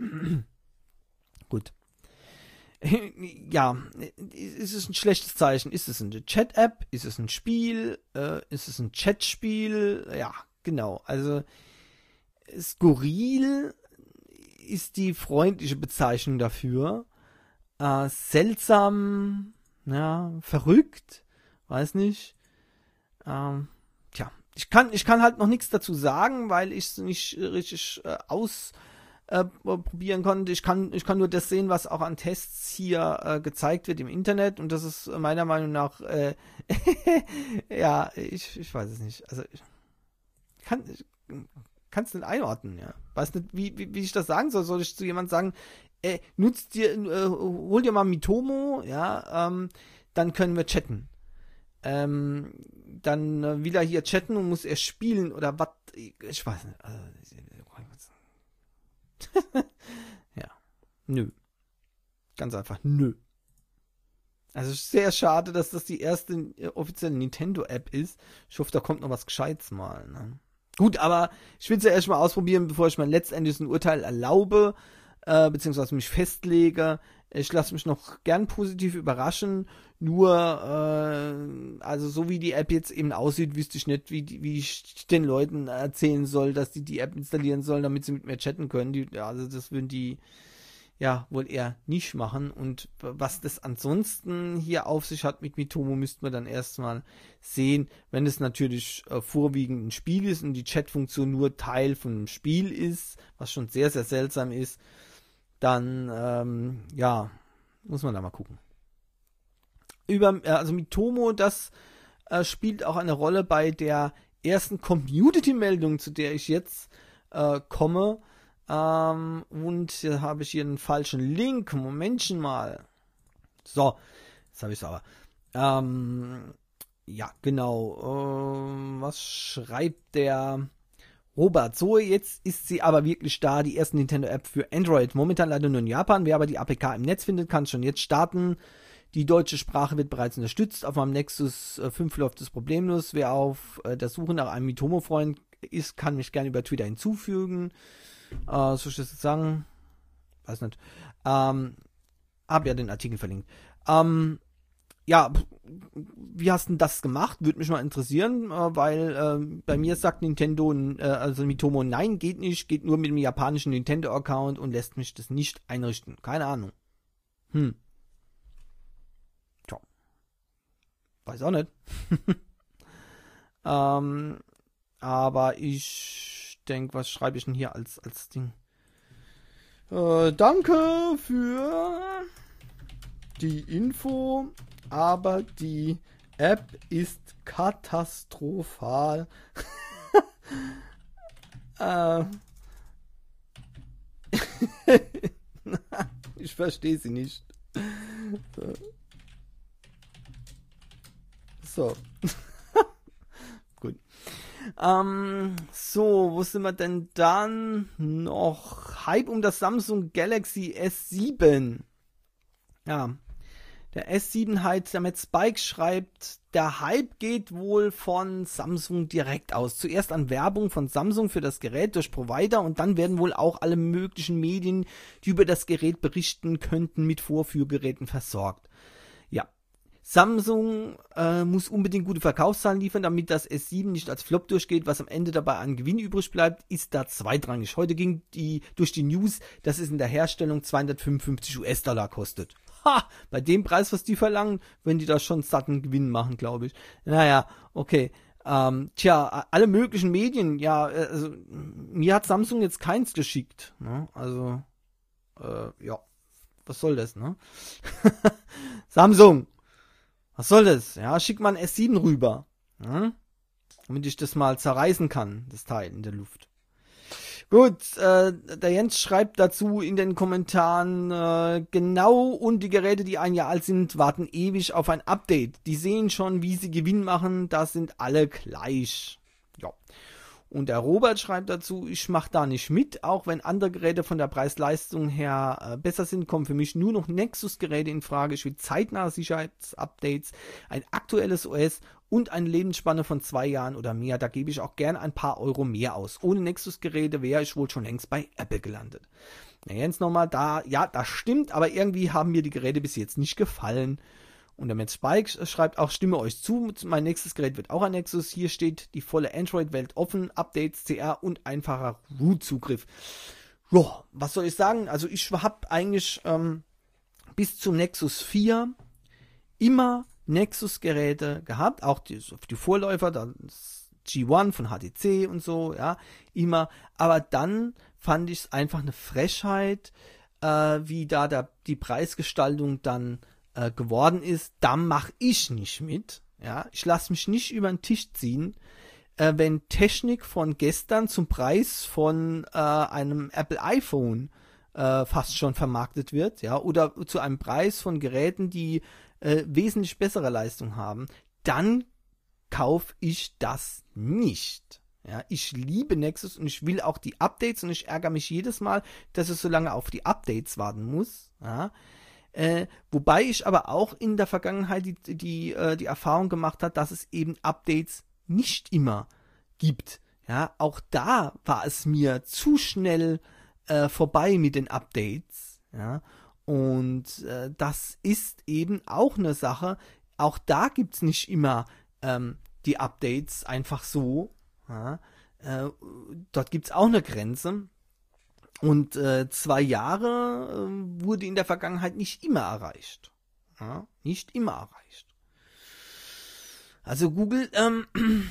gut. Ja, ist es ein schlechtes Zeichen? Ist es eine Chat-App? Ist es ein Spiel? Äh, ist es ein Chatspiel? Ja, genau. Also skurril ist die freundliche Bezeichnung dafür. Äh, seltsam, ja, verrückt, weiß nicht. Ähm, tja, ich kann, ich kann halt noch nichts dazu sagen, weil ich es nicht richtig äh, aus Äh, probieren konnte. Ich kann, ich kann nur das sehen, was auch an Tests hier äh, gezeigt wird im Internet, und das ist meiner Meinung nach äh, ja, ich, ich weiß es nicht. Also ich kann ich kann es nicht einordnen, ja. Weiß nicht, wie, wie, wie ich das sagen soll. Soll ich zu jemandem sagen, äh, nutzt dir, äh, hol dir mal Miitomo, ja, ähm, dann können wir chatten. Ähm, dann äh, will er hier chatten und muss er spielen oder was, ich weiß nicht. Also, ja, nö. Ganz einfach, nö. Also sehr schade, dass das die erste äh, offizielle Nintendo-App ist. Ich hoffe, da kommt noch was Gescheites mal. Ne? Gut, aber ich will es ja erstmal ausprobieren, bevor ich mir letztendlich ein Urteil erlaube, äh, beziehungsweise mich festlege. Ich lasse mich noch gern positiv überraschen. Nur, äh, also so wie die App jetzt eben aussieht, wüsste ich nicht, wie, die, wie ich den Leuten erzählen soll, dass die die App installieren sollen, damit sie mit mir chatten können. Die, also das würden die ja wohl eher nicht machen. Und was das ansonsten hier auf sich hat mit Miitomo, müssten wir dann erstmal sehen. Wenn es natürlich äh, vorwiegend ein Spiel ist und die Chatfunktion nur Teil von einem Spiel ist, was schon sehr, sehr seltsam ist, dann, ähm, ja, muss man da mal gucken. Über, also Miitomo, das äh, spielt auch eine Rolle bei der ersten Community-Meldung, zu der ich jetzt äh, komme. Ähm, und hier habe ich hier einen falschen Link. Momentchen mal. So, jetzt habe ich es aber. Ähm, ja, genau. Ähm, was schreibt der Robert? So, jetzt ist sie aber wirklich da, die erste Nintendo-App für Android. Momentan leider nur in Japan. Wer aber die A P K im Netz findet, kann schon jetzt starten. Die deutsche Sprache wird bereits unterstützt. Auf meinem Nexus fünf läuft es problemlos. Wer auf äh, der Suche nach einem Miitomo-Freund ist, kann mich gerne über Twitter hinzufügen. Äh, soll ich das jetzt sagen? Weiß nicht. Ähm, hab ja den Artikel verlinkt. Ähm, ja, wie hast du denn das gemacht? Würde mich mal interessieren, äh, weil äh, bei mir sagt Nintendo, äh, also Miitomo, nein, geht nicht, geht nur mit dem japanischen Nintendo-Account und lässt mich das nicht einrichten. Keine Ahnung. Hm. Tja. Weiß auch nicht. ähm, aber ich denke, was schreibe ich denn hier als, als Ding? Äh, danke für die Info, aber die App ist katastrophal. äh. Ich verstehe sie nicht. So. So. Gut. Ähm, so, wo sind wir denn dann noch? Hype um das Samsung Galaxy S sieben. Ja. Der S sieben halt, der Matt Spike schreibt, der Hype geht wohl von Samsung direkt aus. Zuerst an Werbung von Samsung für das Gerät durch Provider und dann werden wohl auch alle möglichen Medien, die über das Gerät berichten könnten, mit Vorführgeräten versorgt. Ja, Samsung äh, muss unbedingt gute Verkaufszahlen liefern, damit das S sieben nicht als Flop durchgeht. Was am Ende dabei an Gewinn übrig bleibt, ist da zweitrangig. Heute ging die durch die News, dass es in der Herstellung zweihundertfünfundfünfzig US-Dollar kostet. Ha, bei dem Preis, was die verlangen, wenn die da schon satten Gewinn machen, glaube ich. Naja, okay. Ähm, tja, alle möglichen Medien, ja, also mir hat Samsung jetzt keins geschickt. Ne? Also, äh, ja, was soll das, ne? Samsung, was soll das? Ja, schick mal ein S sieben rüber. Ne? Damit ich das mal zerreißen kann, das Teil in der Luft. Gut, äh, der Jens schreibt dazu in den Kommentaren, äh, genau, und die Geräte, die ein Jahr alt sind, warten ewig auf ein Update. Die sehen schon, wie sie Gewinn machen, das sind alle gleich. Ja. Und der Robert schreibt dazu, ich mache da nicht mit, auch wenn andere Geräte von der Preis-Leistung her äh, besser sind, kommen für mich nur noch Nexus-Geräte in Frage. Ich will zeitnahe Sicherheitsupdates, ein aktuelles O S und eine Lebensspanne von zwei Jahren oder mehr. Da gebe ich auch gern ein paar Euro mehr aus. Ohne Nexus-Geräte wäre ich wohl schon längst bei Apple gelandet. Ja, Jens nochmal, da, ja, das stimmt, aber irgendwie haben mir die Geräte bis jetzt nicht gefallen. Und der Matt Spike schreibt auch, stimme euch zu, mein nächstes Gerät wird auch ein Nexus. Hier steht die volle Android-Welt offen, Updates, C R und einfacher Root-Zugriff. Ja, was soll ich sagen? Also ich habe eigentlich ähm, bis zum Nexus vier immer Nexus-Geräte gehabt, auch die, die Vorläufer, das G eins, von H T C und so, ja, immer. Aber dann fand ich es einfach eine Frechheit, äh, wie da der, die Preisgestaltung dann äh, geworden ist. Da mache ich nicht mit, ja. Ich lasse mich nicht über den Tisch ziehen, äh, wenn Technik von gestern zum Preis von äh, einem Apple iPhone äh, fast schon vermarktet wird, ja, oder zu einem Preis von Geräten, die äh, wesentlich bessere Leistung haben, dann kaufe ich das nicht. Ja, ich liebe Nexus und ich will auch die Updates und ich ärgere mich jedes Mal, dass ich so lange auf die Updates warten muss. Ja, äh, wobei ich aber auch in der Vergangenheit die, die, äh, die Erfahrung gemacht habe, dass es eben Updates nicht immer gibt. Ja, auch da war es mir zu schnell äh, vorbei mit den Updates. Ja, und äh, das ist eben auch eine Sache. Auch da gibt es nicht immer ähm, die Updates einfach so. Ja, äh, dort gibt es auch eine Grenze. Und äh, zwei Jahre äh, wurde in der Vergangenheit nicht immer erreicht. Ja, nicht immer erreicht. Also Google ähm,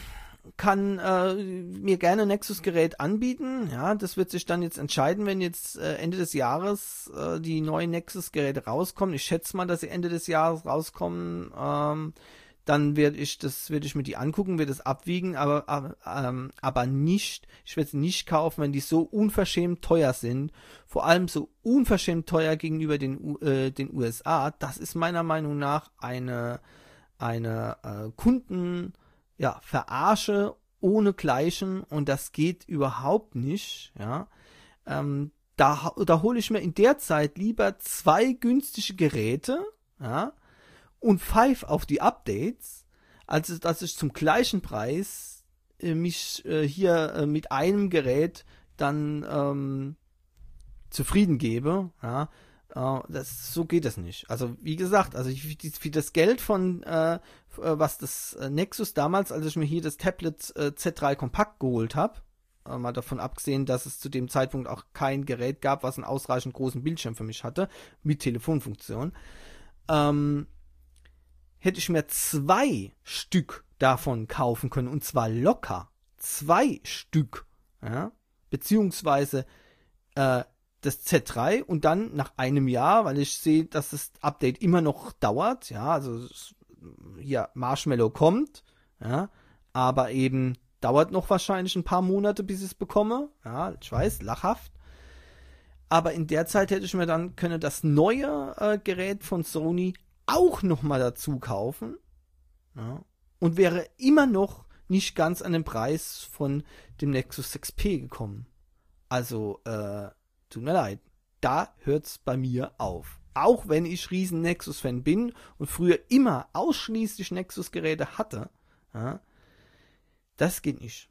kann äh, mir gerne ein Nexus-Gerät anbieten. Ja, das wird sich dann jetzt entscheiden, wenn jetzt äh, Ende des Jahres äh, die neuen Nexus-Geräte rauskommen. Ich schätze mal, dass sie Ende des Jahres rauskommen. Ähm, dann werde ich das, werde ich mir die angucken, werde es abwiegen, aber, aber, ähm, aber nicht, ich werde es nicht kaufen, wenn die so unverschämt teuer sind. Vor allem so unverschämt teuer gegenüber den, äh, den U S A. Das ist meiner Meinung nach eine, eine äh, Kunden, ja, Verarsche ohne Gleichen und das geht überhaupt nicht, ja. Ähm, da, da hole ich mir in der Zeit lieber zwei günstige Geräte, ja, und pfeif auf die Updates, als dass ich zum gleichen Preis äh, mich äh, hier äh, mit einem Gerät dann ähm, zufrieden gebe. Ja, äh, das, so geht das nicht. Also wie gesagt, also ich, für das Geld von äh, was das Nexus damals, als ich mir hier das Tablet äh, Z drei Kompakt geholt habe, äh, mal davon abgesehen, dass es zu dem Zeitpunkt auch kein Gerät gab, was einen ausreichend großen Bildschirm für mich hatte, mit Telefonfunktion, ähm, hätte ich mir zwei Stück davon kaufen können, und zwar locker. Zwei Stück. Ja? Beziehungsweise äh, das Z drei und dann nach einem Jahr, weil ich sehe, dass das Update immer noch dauert, ja, also hier Marshmallow kommt, ja, aber eben dauert noch wahrscheinlich ein paar Monate, bis ich es bekomme, ja, ich weiß, lachhaft. Aber in der Zeit hätte ich mir dann können das neue äh, Gerät von Sony auch nochmal dazu kaufen, ja, und wäre immer noch nicht ganz an den Preis von dem Nexus sechs P gekommen. Also, äh, tut mir leid, da hört's bei mir auf. Auch wenn ich riesen Nexus-Fan bin und früher immer ausschließlich Nexus-Geräte hatte, ja, das geht nicht.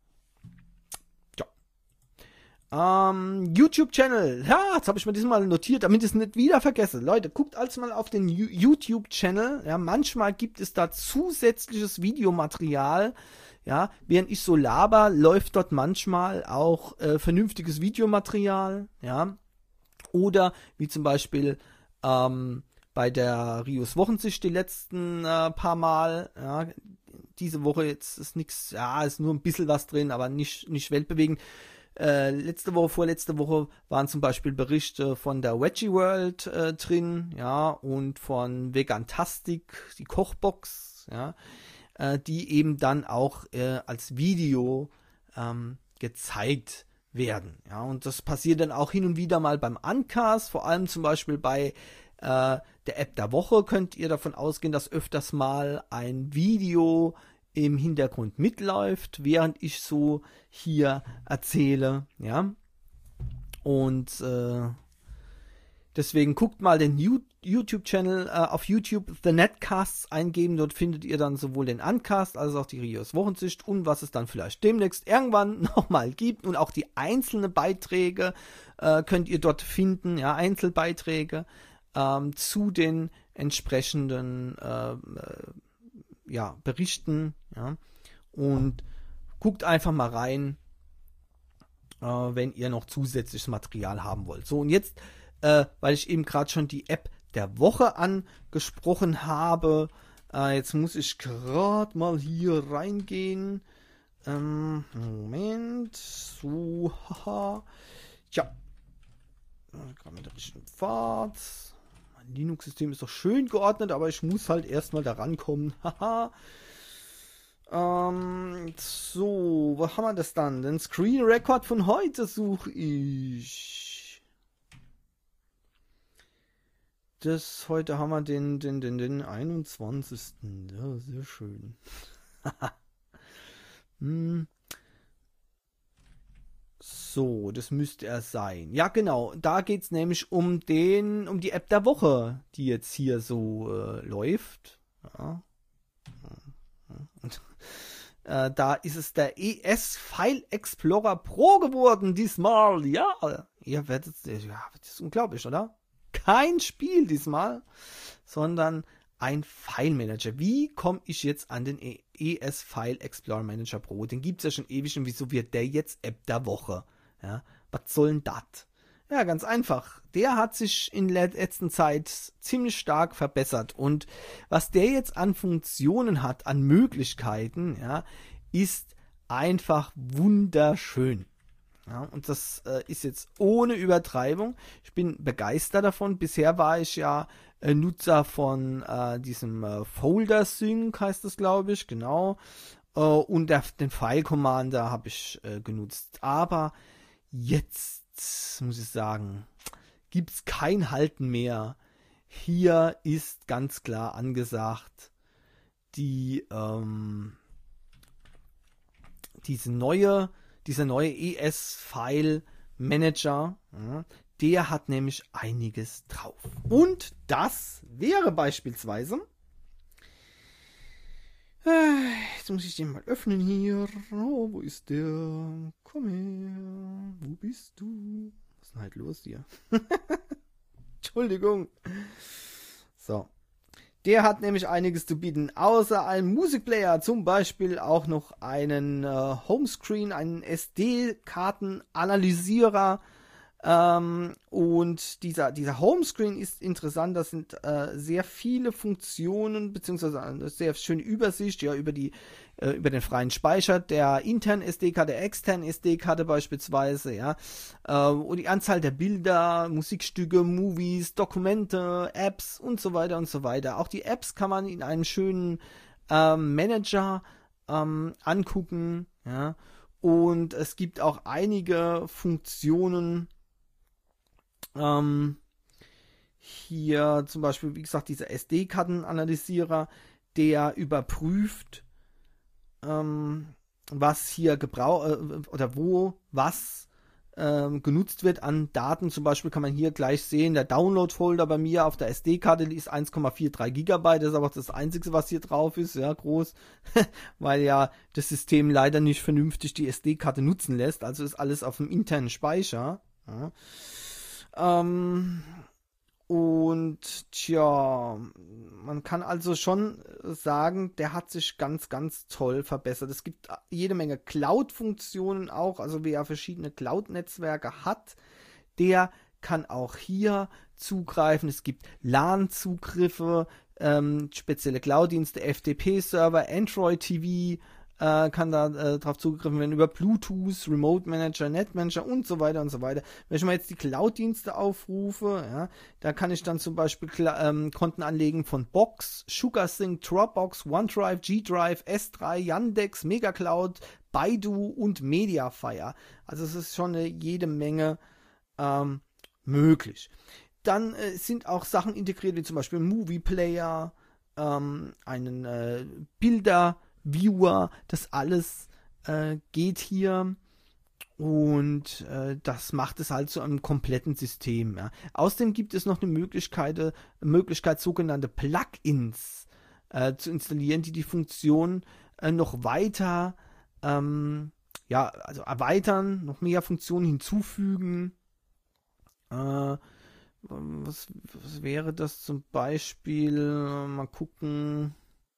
Ähm, YouTube-Channel. Ja, jetzt habe ich mir diesmal notiert, damit ich es nicht wieder vergesse. Leute, guckt also mal auf den YouTube-Channel. Ja, manchmal gibt es da zusätzliches Videomaterial. Ja, während ich so laber, läuft dort manchmal auch äh, vernünftiges Videomaterial. Ja, oder wie zum Beispiel ähm, bei der Rios Wochensicht die letzten äh, paar Mal. Ja, diese Woche jetzt ist nichts, ja, ist nur ein bisschen was drin, aber nicht, nicht weltbewegend. Äh, letzte Woche, vorletzte Woche waren zum Beispiel Berichte von der Veggie World äh, drin, ja, und von Vegantastic, die Kochbox, ja, äh, die eben dann auch äh, als Video ähm, gezeigt werden, ja, und das passiert dann auch hin und wieder mal beim Uncast, vor allem zum Beispiel bei äh, der App der Woche könnt ihr davon ausgehen, dass öfters mal ein Video im Hintergrund mitläuft, während ich so hier erzähle, ja, und äh, deswegen guckt mal den YouTube-Channel äh, auf YouTube, The Netcasts eingeben, dort findet ihr dann sowohl den Uncast als auch die Rios Wochensicht und was es dann vielleicht demnächst irgendwann nochmal gibt und auch die einzelnen Beiträge äh, könnt ihr dort finden, ja, Einzelbeiträge ähm, zu den entsprechenden äh, ja, Berichten, ja, und guckt einfach mal rein, äh, wenn ihr noch zusätzliches Material haben wollt. So, und jetzt, äh, weil ich eben gerade schon die App der Woche angesprochen habe, äh, jetzt muss ich gerade mal hier reingehen. Ähm, Moment. So, haha. Tja. Gerade mit der richtigen Pfad. Mein Linux-System ist doch schön geordnet, aber ich muss halt erstmal da rankommen. Haha. ähm, so, was haben wir das dann? Den Screen Record von heute suche ich. Das heute haben wir den, den, den, den einundzwanzigsten Ja, sehr schön. hm. So, das müsste er sein. Ja, genau. Da geht es nämlich um den, um die App der Woche, die jetzt hier so äh, läuft. Ja. Und äh, da ist es der E S File Explorer Pro geworden diesmal. Ja, ihr werdet, ja, das ist unglaublich, oder? Kein Spiel diesmal, sondern ein File Manager. Wie komme ich jetzt an den E S File Explorer Manager Pro? Den gibt es ja schon ewig und wieso wird der jetzt App der Woche? Ja, was soll denn das? Ja, ganz einfach. Der hat sich in der letzten Zeit ziemlich stark verbessert und was der jetzt an Funktionen hat, an Möglichkeiten, ja, ist einfach wunderschön. Ja, und das äh, ist jetzt ohne Übertreibung. Ich bin begeistert davon. Bisher war ich ja äh, Nutzer von äh, diesem äh, Folder Sync, heißt das, glaube ich, genau. Äh, und der, den File Commander habe ich äh, genutzt. Aber jetzt, muss ich sagen, gibt es kein Halten mehr. Hier ist ganz klar angesagt, die ähm, diese neue Dieser neue E S File Manager, ja, der hat nämlich einiges drauf. Und das wäre beispielsweise, äh, jetzt muss ich den mal öffnen hier. Oh, wo ist der? Komm her. Wo bist du? Was ist denn halt los hier? Entschuldigung. So. Der hat nämlich einiges zu bieten, außer einem Musikplayer, zum Beispiel auch noch einen äh, Homescreen, einen S D-Kartenanalysierer. Ähm, und dieser, dieser Homescreen ist interessant, das sind äh, sehr viele Funktionen, beziehungsweise eine sehr schöne Übersicht, ja, über die, äh, über den freien Speicher der internen S D-Karte, der externen S D-Karte beispielsweise, ja, äh, und die Anzahl der Bilder, Musikstücke, Movies, Dokumente, Apps und so weiter und so weiter. Auch die Apps kann man in einem schönen ähm, Manager ähm, angucken, ja, und es gibt auch einige Funktionen, Ähm, hier zum Beispiel, wie gesagt, dieser S D-Kartenanalysierer, der überprüft, ähm, was hier gebraucht äh, oder wo was ähm, genutzt wird an Daten. Zum Beispiel kann man hier gleich sehen, der Download-Folder bei mir auf der S D-Karte ist eins Komma drei Gigabyte, das ist aber das Einzige, was hier drauf ist, ja, groß, weil ja das System leider nicht vernünftig die S D-Karte nutzen lässt, also ist alles auf dem internen Speicher, ja. Ähm, und tja, man kann also schon sagen, der hat sich ganz, ganz toll verbessert. Es gibt jede Menge Cloud-Funktionen auch, also wer verschiedene Cloud-Netzwerke hat, der kann auch hier zugreifen. Es gibt LAN-Zugriffe, ähm, spezielle Cloud-Dienste, F T P-Server, Android-T V, Äh, kann da äh, drauf zugegriffen werden über Bluetooth, Remote Manager, Net Manager und so weiter und so weiter. Wenn ich mal jetzt die Cloud-Dienste aufrufe, ja, da kann ich dann zum Beispiel ähm, Konten anlegen von Box, SugarSync, Dropbox, OneDrive, G-Drive, S drei, Yandex, MegaCloud, Baidu und Mediafire. Also es ist schon eine jede Menge ähm, möglich. Dann äh, sind auch Sachen integriert, wie zum Beispiel Movie Player, ähm, einen äh, Bilder Viewer, das alles äh, geht hier und äh, das macht es halt zu einem kompletten System. Ja. Außerdem gibt es noch eine Möglichkeit, äh, Möglichkeit sogenannte Plugins äh, zu installieren, die die Funktion äh, noch weiter ähm, ja, also erweitern, noch mehr Funktionen hinzufügen. Äh, was, was wäre das zum Beispiel? Mal gucken.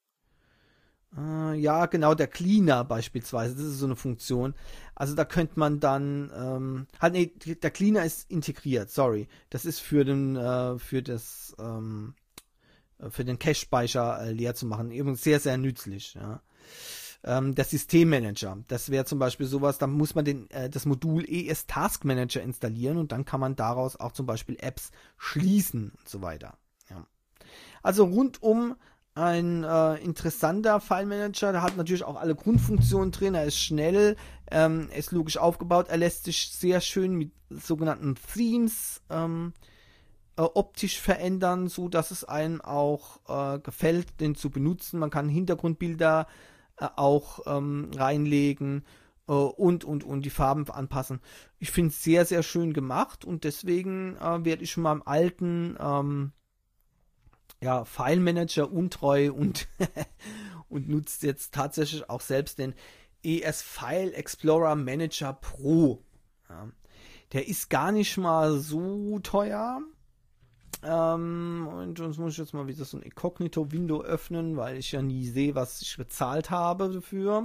Ja, genau, der Cleaner beispielsweise, das ist so eine Funktion. Also da könnte man dann, ähm, halt, nee, der Cleaner ist integriert, sorry. Das ist für den, äh, für das, ähm, für den Cache-Speicher äh, leer zu machen. Eben sehr, sehr nützlich, ja. ähm, der Systemmanager. Das wäre zum Beispiel sowas, da muss man den, äh, das Modul E S Task Manager installieren und dann kann man daraus auch zum Beispiel Apps schließen und so weiter. Ja. Also rundum ein äh, interessanter File-Manager, der hat natürlich auch alle Grundfunktionen drin, er ist schnell, ähm, er ist logisch aufgebaut, er lässt sich sehr schön mit sogenannten Themes ähm, äh, optisch verändern, so dass es einem auch äh, gefällt, den zu benutzen. Man kann Hintergrundbilder äh, auch ähm, reinlegen äh, und, und, und die Farben anpassen. Ich finde es sehr, sehr schön gemacht und deswegen äh, werde ich schon mal im alten ähm, ja, File-Manager untreu und, und nutzt jetzt tatsächlich auch selbst den E S File Explorer Manager Pro. Ja. Der ist gar nicht mal so teuer. Ähm, und sonst muss ich jetzt mal wieder so ein Incognito-Window öffnen, weil ich ja nie sehe, was ich bezahlt habe dafür.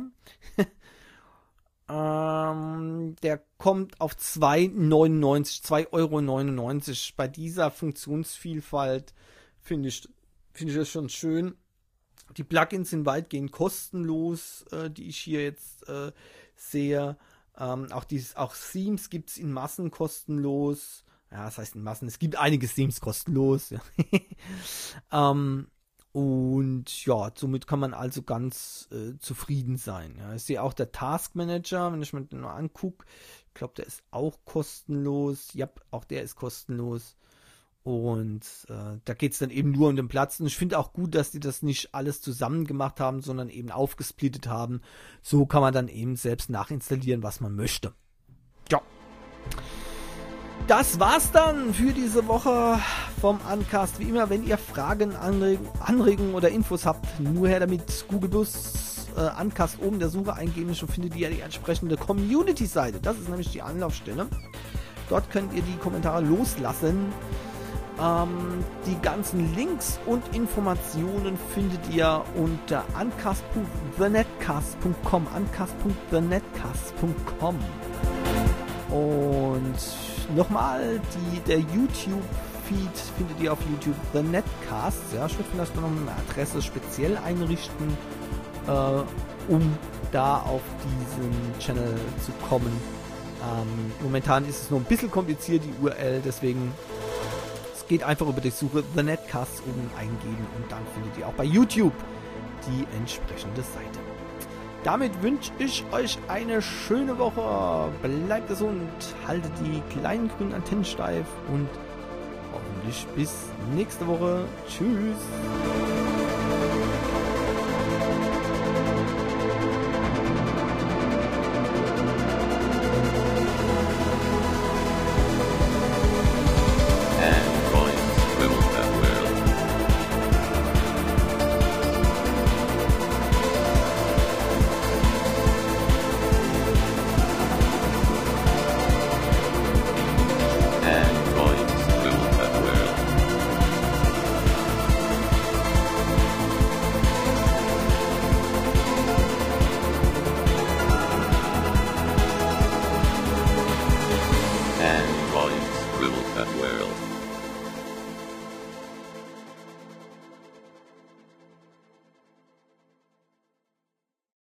ähm, der kommt auf zwei neunundneunzig, zwei Euro neunundneunzig. Bei dieser Funktionsvielfalt finde ich, finde ich das schon schön. Die Plugins sind weitgehend kostenlos, äh, die ich hier jetzt äh, sehe. Ähm, auch, dieses, auch Themes gibt es in Massen kostenlos. Ja, das heißt in Massen. Es gibt einige Themes kostenlos. Ja. ähm, und ja, somit kann man also ganz äh, zufrieden sein. Ja. Ich sehe auch der Task Manager, wenn ich mir den mal angucke. Ich glaube, der ist auch kostenlos. Ja, auch der ist kostenlos. Und äh, da geht es dann eben nur um den Platz. Und ich finde auch gut, dass die das nicht alles zusammen gemacht haben, sondern eben aufgesplittet haben. So kann man dann eben selbst nachinstallieren, was man möchte. Ja. Das war's dann für diese Woche vom Uncast. Wie immer, wenn ihr Fragen, Anregen, Anregungen oder Infos habt, nur her damit. Google Plus äh, Uncast oben in der Suche eingeben, schon findet ihr die entsprechende Community-Seite. Das ist nämlich die Anlaufstelle. Dort könnt ihr die Kommentare loslassen. Ähm, die ganzen Links und Informationen findet ihr unter uncast punkt the netcast punkt com uncast punkt the netcast punkt com. Und nochmal, die, der YouTube-Feed findet ihr auf YouTube, The Netcast. Ja, ich würde vielleicht noch eine Adresse speziell einrichten, äh, um da auf diesen Channel zu kommen. Ähm, momentan ist es noch ein bisschen kompliziert, die U R L, deswegen es geht einfach über die Suche The Netcast oben eingeben und dann findet ihr auch bei YouTube die entsprechende Seite. Damit wünsche ich euch eine schöne Woche. Bleibt gesund, haltet die kleinen grünen Antennen steif und hoffentlich bis nächste Woche. Tschüss.